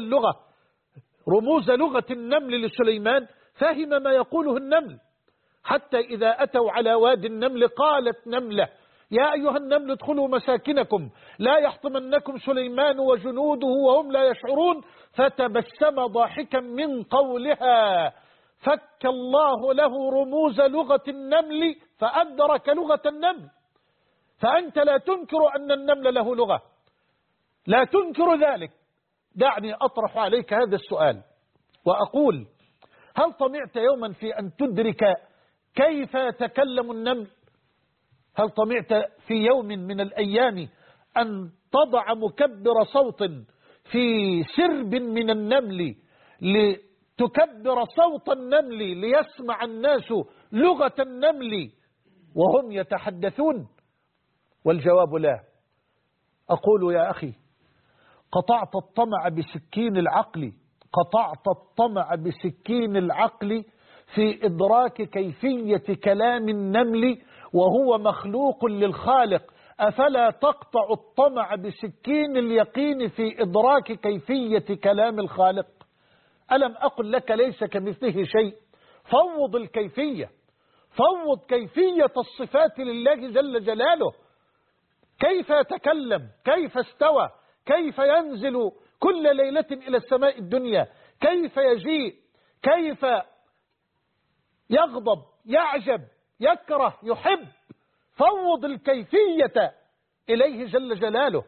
رموز لغة النمل لسليمان، فهم ما يقوله النمل، حتى إذا أتوا على وادي النمل قالت نملة: يا أيها النمل ادخلوا مساكنكم لا يحطمنكم سليمان وجنوده وهم لا يشعرون، فتبسم ضاحكا من قولها. فك الله له رموز لغة النمل فأدرك لغة النمل. فأنت لا تنكر أن النمل له لغة، لا تنكر ذلك. دعني أطرح عليك هذا السؤال وأقول: هل طمعت يوما في أن تدرك كيف يتكلم النمل؟ هل طمعت في يوم من الأيام أن تضع مكبر صوت في سرب من النمل لتكبر صوت النمل ليسمع الناس لغة النمل وهم يتحدثون؟ والجواب لا. أقول: يا أخي، قطعت الطمع بسكين العقل، قطعت الطمع بسكين العقل في إدراك كيفية كلام النمل وهو مخلوق للخالق. أفلا تقطع الطمع بسكين اليقين في إدراك كيفية كلام الخالق؟ ألم أقل لك ليس كمثله شيء؟ فوض الكيفية، فوض كيفية الصفات لله جل جلاله. كيف يتكلم، كيف استوى، كيف ينزل كل ليلة إلى السماء الدنيا، كيف يجيء، كيف يغضب، يعجب، يكره، يحب. فوض الكيفية إليه جل جلاله.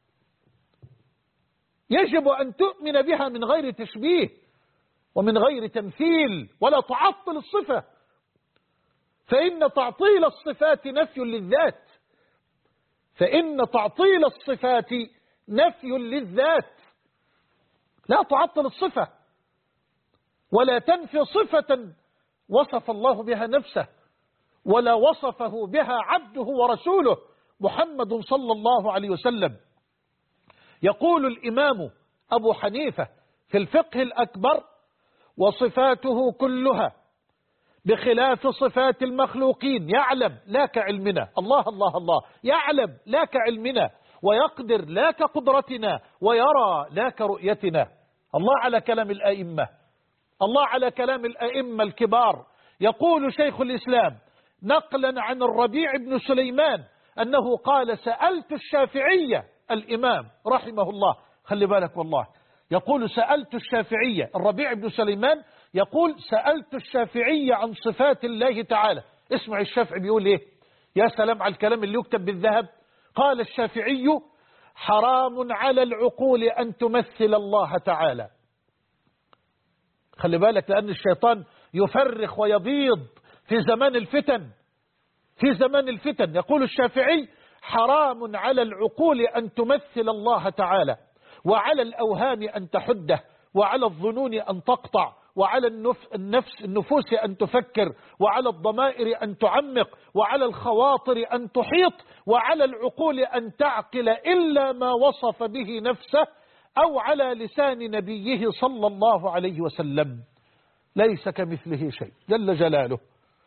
يجب أن تؤمن بها من غير تشبيه ومن غير تمثيل، ولا تعطل الصفة، فإن تعطيل الصفات نفي للذات، فإن تعطيل الصفات نفي للذات. لا تعطل الصفة ولا تنفي صفة وصف الله بها نفسه ولا وصفه بها عبده ورسوله محمد صلى الله عليه وسلم. يقول الإمام أبو حنيفة في الفقه الأكبر: وصفاته كلها بخلاف صفات المخلوقين، يعلم لا كعلمنا. الله الله الله، يعلم لا كعلمنا، ويقدر لا كقدرتنا، ويرى لا كرؤيتنا. الله على كلام الأئمة، الله على كلام الأئمة الكبار. يقول شيخ الإسلام نقلا عن الربيع بن سليمان أنه قال: سألت الشافعية، الإمام رحمه الله، خلي بالك والله، يقول: سألت الشافعية، الربيع بن سليمان يقول: سألت الشافعية عن صفات الله تعالى. اسمع الشافعي بيقول ايه، يا سلام على الكلام اللي يكتب بالذهب. قال الشافعي: حرام على العقول أن تمثل الله تعالى. خلي بالك، لأن الشيطان يفرخ ويبيض في زمان الفتن. في زمان الفتن يقول الشافعي: حرام على العقول أن تمثل الله تعالى، وعلى الأوهام أن تحده، وعلى الظنون أن تقطع، وعلى النفوس أن تفكر، وعلى الضمائر أن تعمق، وعلى الخواطر أن تحيط، وعلى العقول أن تعقل إلا ما وصف به نفسه أو على لسان نبيه صلى الله عليه وسلم. ليس كمثله شيء جل جلاله،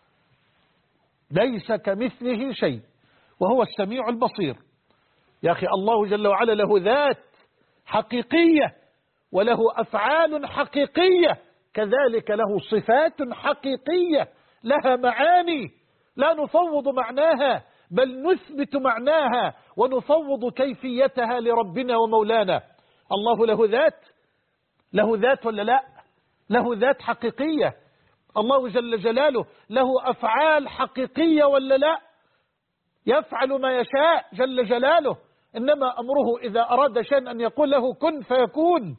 ليس كمثله شيء وهو السميع البصير. يا أخي الله جل وعلا له ذات حقيقية وله أفعال حقيقية، كذلك له صفات حقيقية لها معاني لا نفوض معناها بل نثبت معناها ونفوض كيفيتها لربنا ومولانا. الله له ذات ولا لا؟ له ذات حقيقية. الله جل جلاله له أفعال حقيقية ولا لا؟ يفعل ما يشاء جل جلاله، إنما أمره إذا أراد شيئا أن يقول له كن فيكون.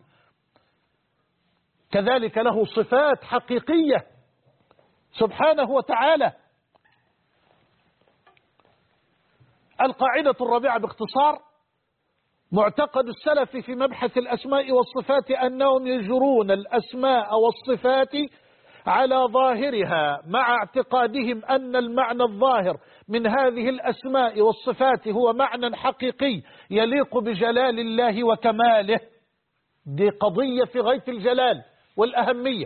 كذلك له صفات حقيقية سبحانه وتعالى. القاعدة الرابعة باختصار: معتقد السلف في مبحث الأسماء والصفات أنهم يجرون الأسماء والصفات على ظاهرها، مع اعتقادهم أن المعنى الظاهر من هذه الأسماء والصفات هو معنى حقيقي يليق بجلال الله وكماله. دي قضية في غاية الجلال والأهمية.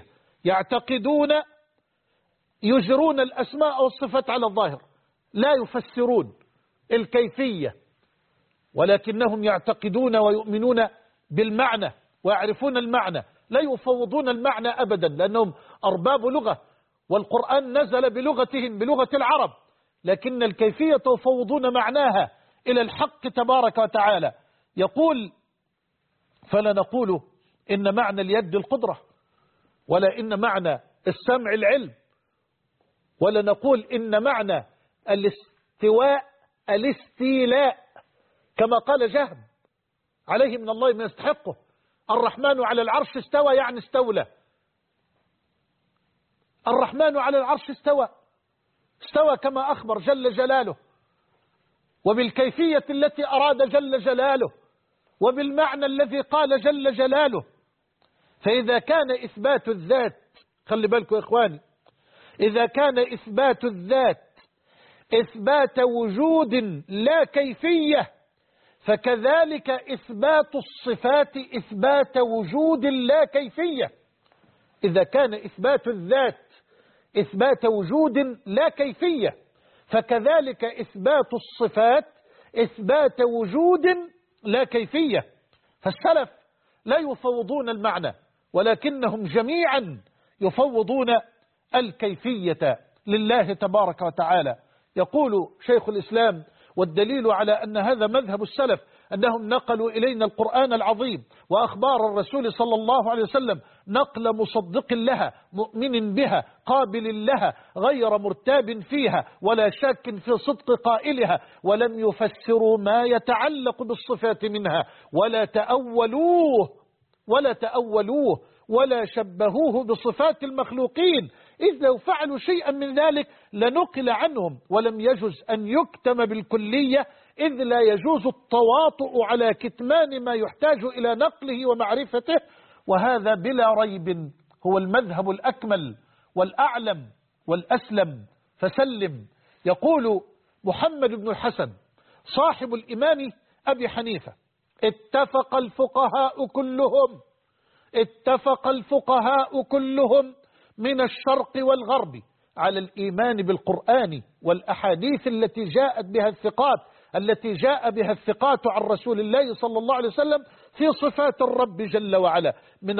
يجرون الأسماء والصفات على الظاهر، لا يفسرون الكيفية، ولكنهم يعتقدون ويؤمنون بالمعنى ويعرفون المعنى، لا يفوضون المعنى أبدا، لأنهم أرباب لغة والقرآن نزل بلغتهم بلغة العرب، لكن الكيفية يفوضون معناها إلى الحق تبارك وتعالى. يقول: فلا نقول إن معنى اليد القدرة، ولا إن معنى السمع العلم، ولا نقول إن معنى الاستواء الاستيلاء، كما قال جهم عليه من الله ما يستحقه: الرحمن على العرش استوى، يعني استولى. الرحمن على العرش استوى كما أخبر جل جلاله، وبالكيفية التي أراد جل جلاله، وبالمعنى الذي قال جل جلاله. فإذا كان إثبات الذات، خلي بالكم يا إخواني، إذا كان إثبات الذات إثبات وجود لا كيفية، فكذلك إثبات الصفات إثبات وجود لا كيفية. إذا كان إثبات الذات إثبات وجود لا كيفية، فكذلك إثبات الصفات إثبات وجود لا كيفية. فالسلف لا يفوضون المعنى، ولكنهم جميعا يفوضون الكيفية لله تبارك وتعالى. يقول شيخ الإسلام: والدليل على أن هذا مذهب السلف أنهم نقلوا إلينا القرآن العظيم وأخبار الرسول صلى الله عليه وسلم نقل مصدق لها مؤمن بها قابل لها غير مرتاب فيها ولا شاك في صدق قائلها، ولم يفسروا ما يتعلق بالصفات منها ولا تأولوه ولا شبهوه بصفات المخلوقين، إذ لو فعلوا شيئا من ذلك لنقل عنهم، ولم يجوز أن يكتم بالكلية، إذ لا يجوز التواطؤ على كتمان ما يحتاج إلى نقله ومعرفته. وهذا بلا ريب هو المذهب الأكمل والأعلم والأسلم، فسلم. يقول محمد بن الحسن صاحب الإمام أبي حنيفة: اتفق الفقهاء كلهم من الشرق والغرب على الإيمان بالقرآن والأحاديث التي جاء بها الثقات عن رسول الله صلى الله عليه وسلم في صفات الرب جل وعلا،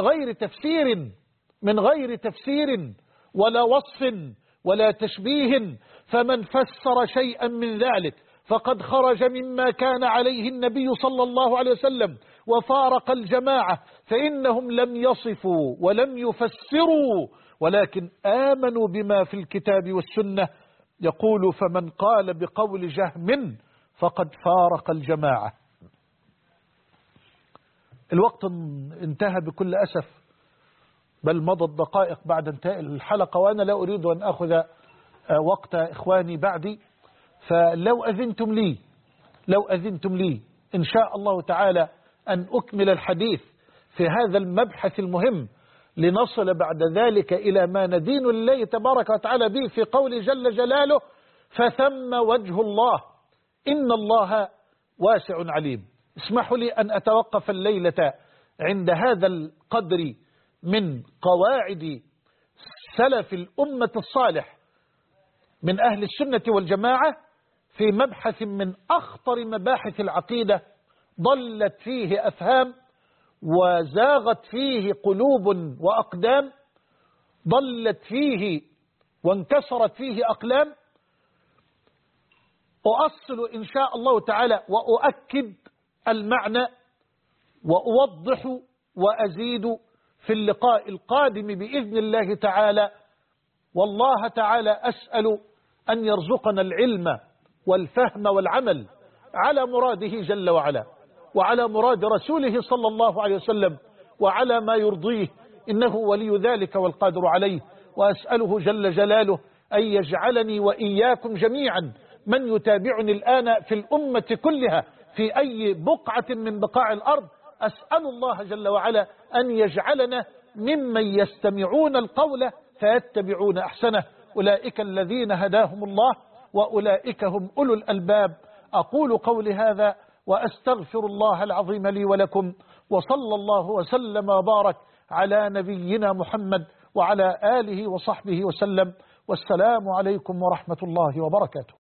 من غير تفسير ولا وصف ولا تشبيه. فمن فسر شيئا من ذلك فقد خرج مما كان عليه النبي صلى الله عليه وسلم وفارق الجماعة، فإنهم لم يصفوا ولم يفسروا ولكن آمنوا بما في الكتاب والسنة. يقول: فمن قال بقول جهم فقد فارق الجماعة. الوقت انتهى بكل أسف، بل مضت دقائق بعد انتهاء الحلقة، وأنا لا أريد أن أخذ وقت إخواني بعدي، فلو أذنتم لي إن شاء الله تعالى أن أكمل الحديث في هذا المبحث المهم، لنصل بعد ذلك إلى ما ندين لله تبارك وتعالى به في قول جل جلاله: فثم وجه الله إن الله واسع عليم. اسمحوا لي أن أتوقف الليلة عند هذا القدر من قواعد سلف الأمة الصالح من أهل السنة والجماعة في مبحث من أخطر مباحث العقيدة، ضلت فيه أفهام وزاغت فيه قلوب وأقدام، ضلت فيه وانكسرت فيه أقلام. أؤصل إن شاء الله تعالى وأؤكد المعنى وأوضح وأزيد في اللقاء القادم بإذن الله تعالى. والله تعالى أسأل أن يرزقنا العلم والفهم والعمل على مراده جل وعلا، وعلى مراد رسوله صلى الله عليه وسلم، وعلى ما يرضيه، إنه ولي ذلك والقادر عليه. وأسأله جل جلاله أن يجعلني وإياكم جميعا من يتابعني الآن في الأمة كلها في أي بقعة من بقاع الأرض، أسأل الله جل وعلا أن يجعلنا ممن يستمعون القول فيتبعون أحسنه. أولئك الذين هداهم الله وأولئك هم أولو الألباب. أقول قولي هذا وأستغفر الله العظيم لي ولكم، وصلى الله وسلم وبارك على نبينا محمد وعلى آله وصحبه وسلم، والسلام عليكم ورحمة الله وبركاته.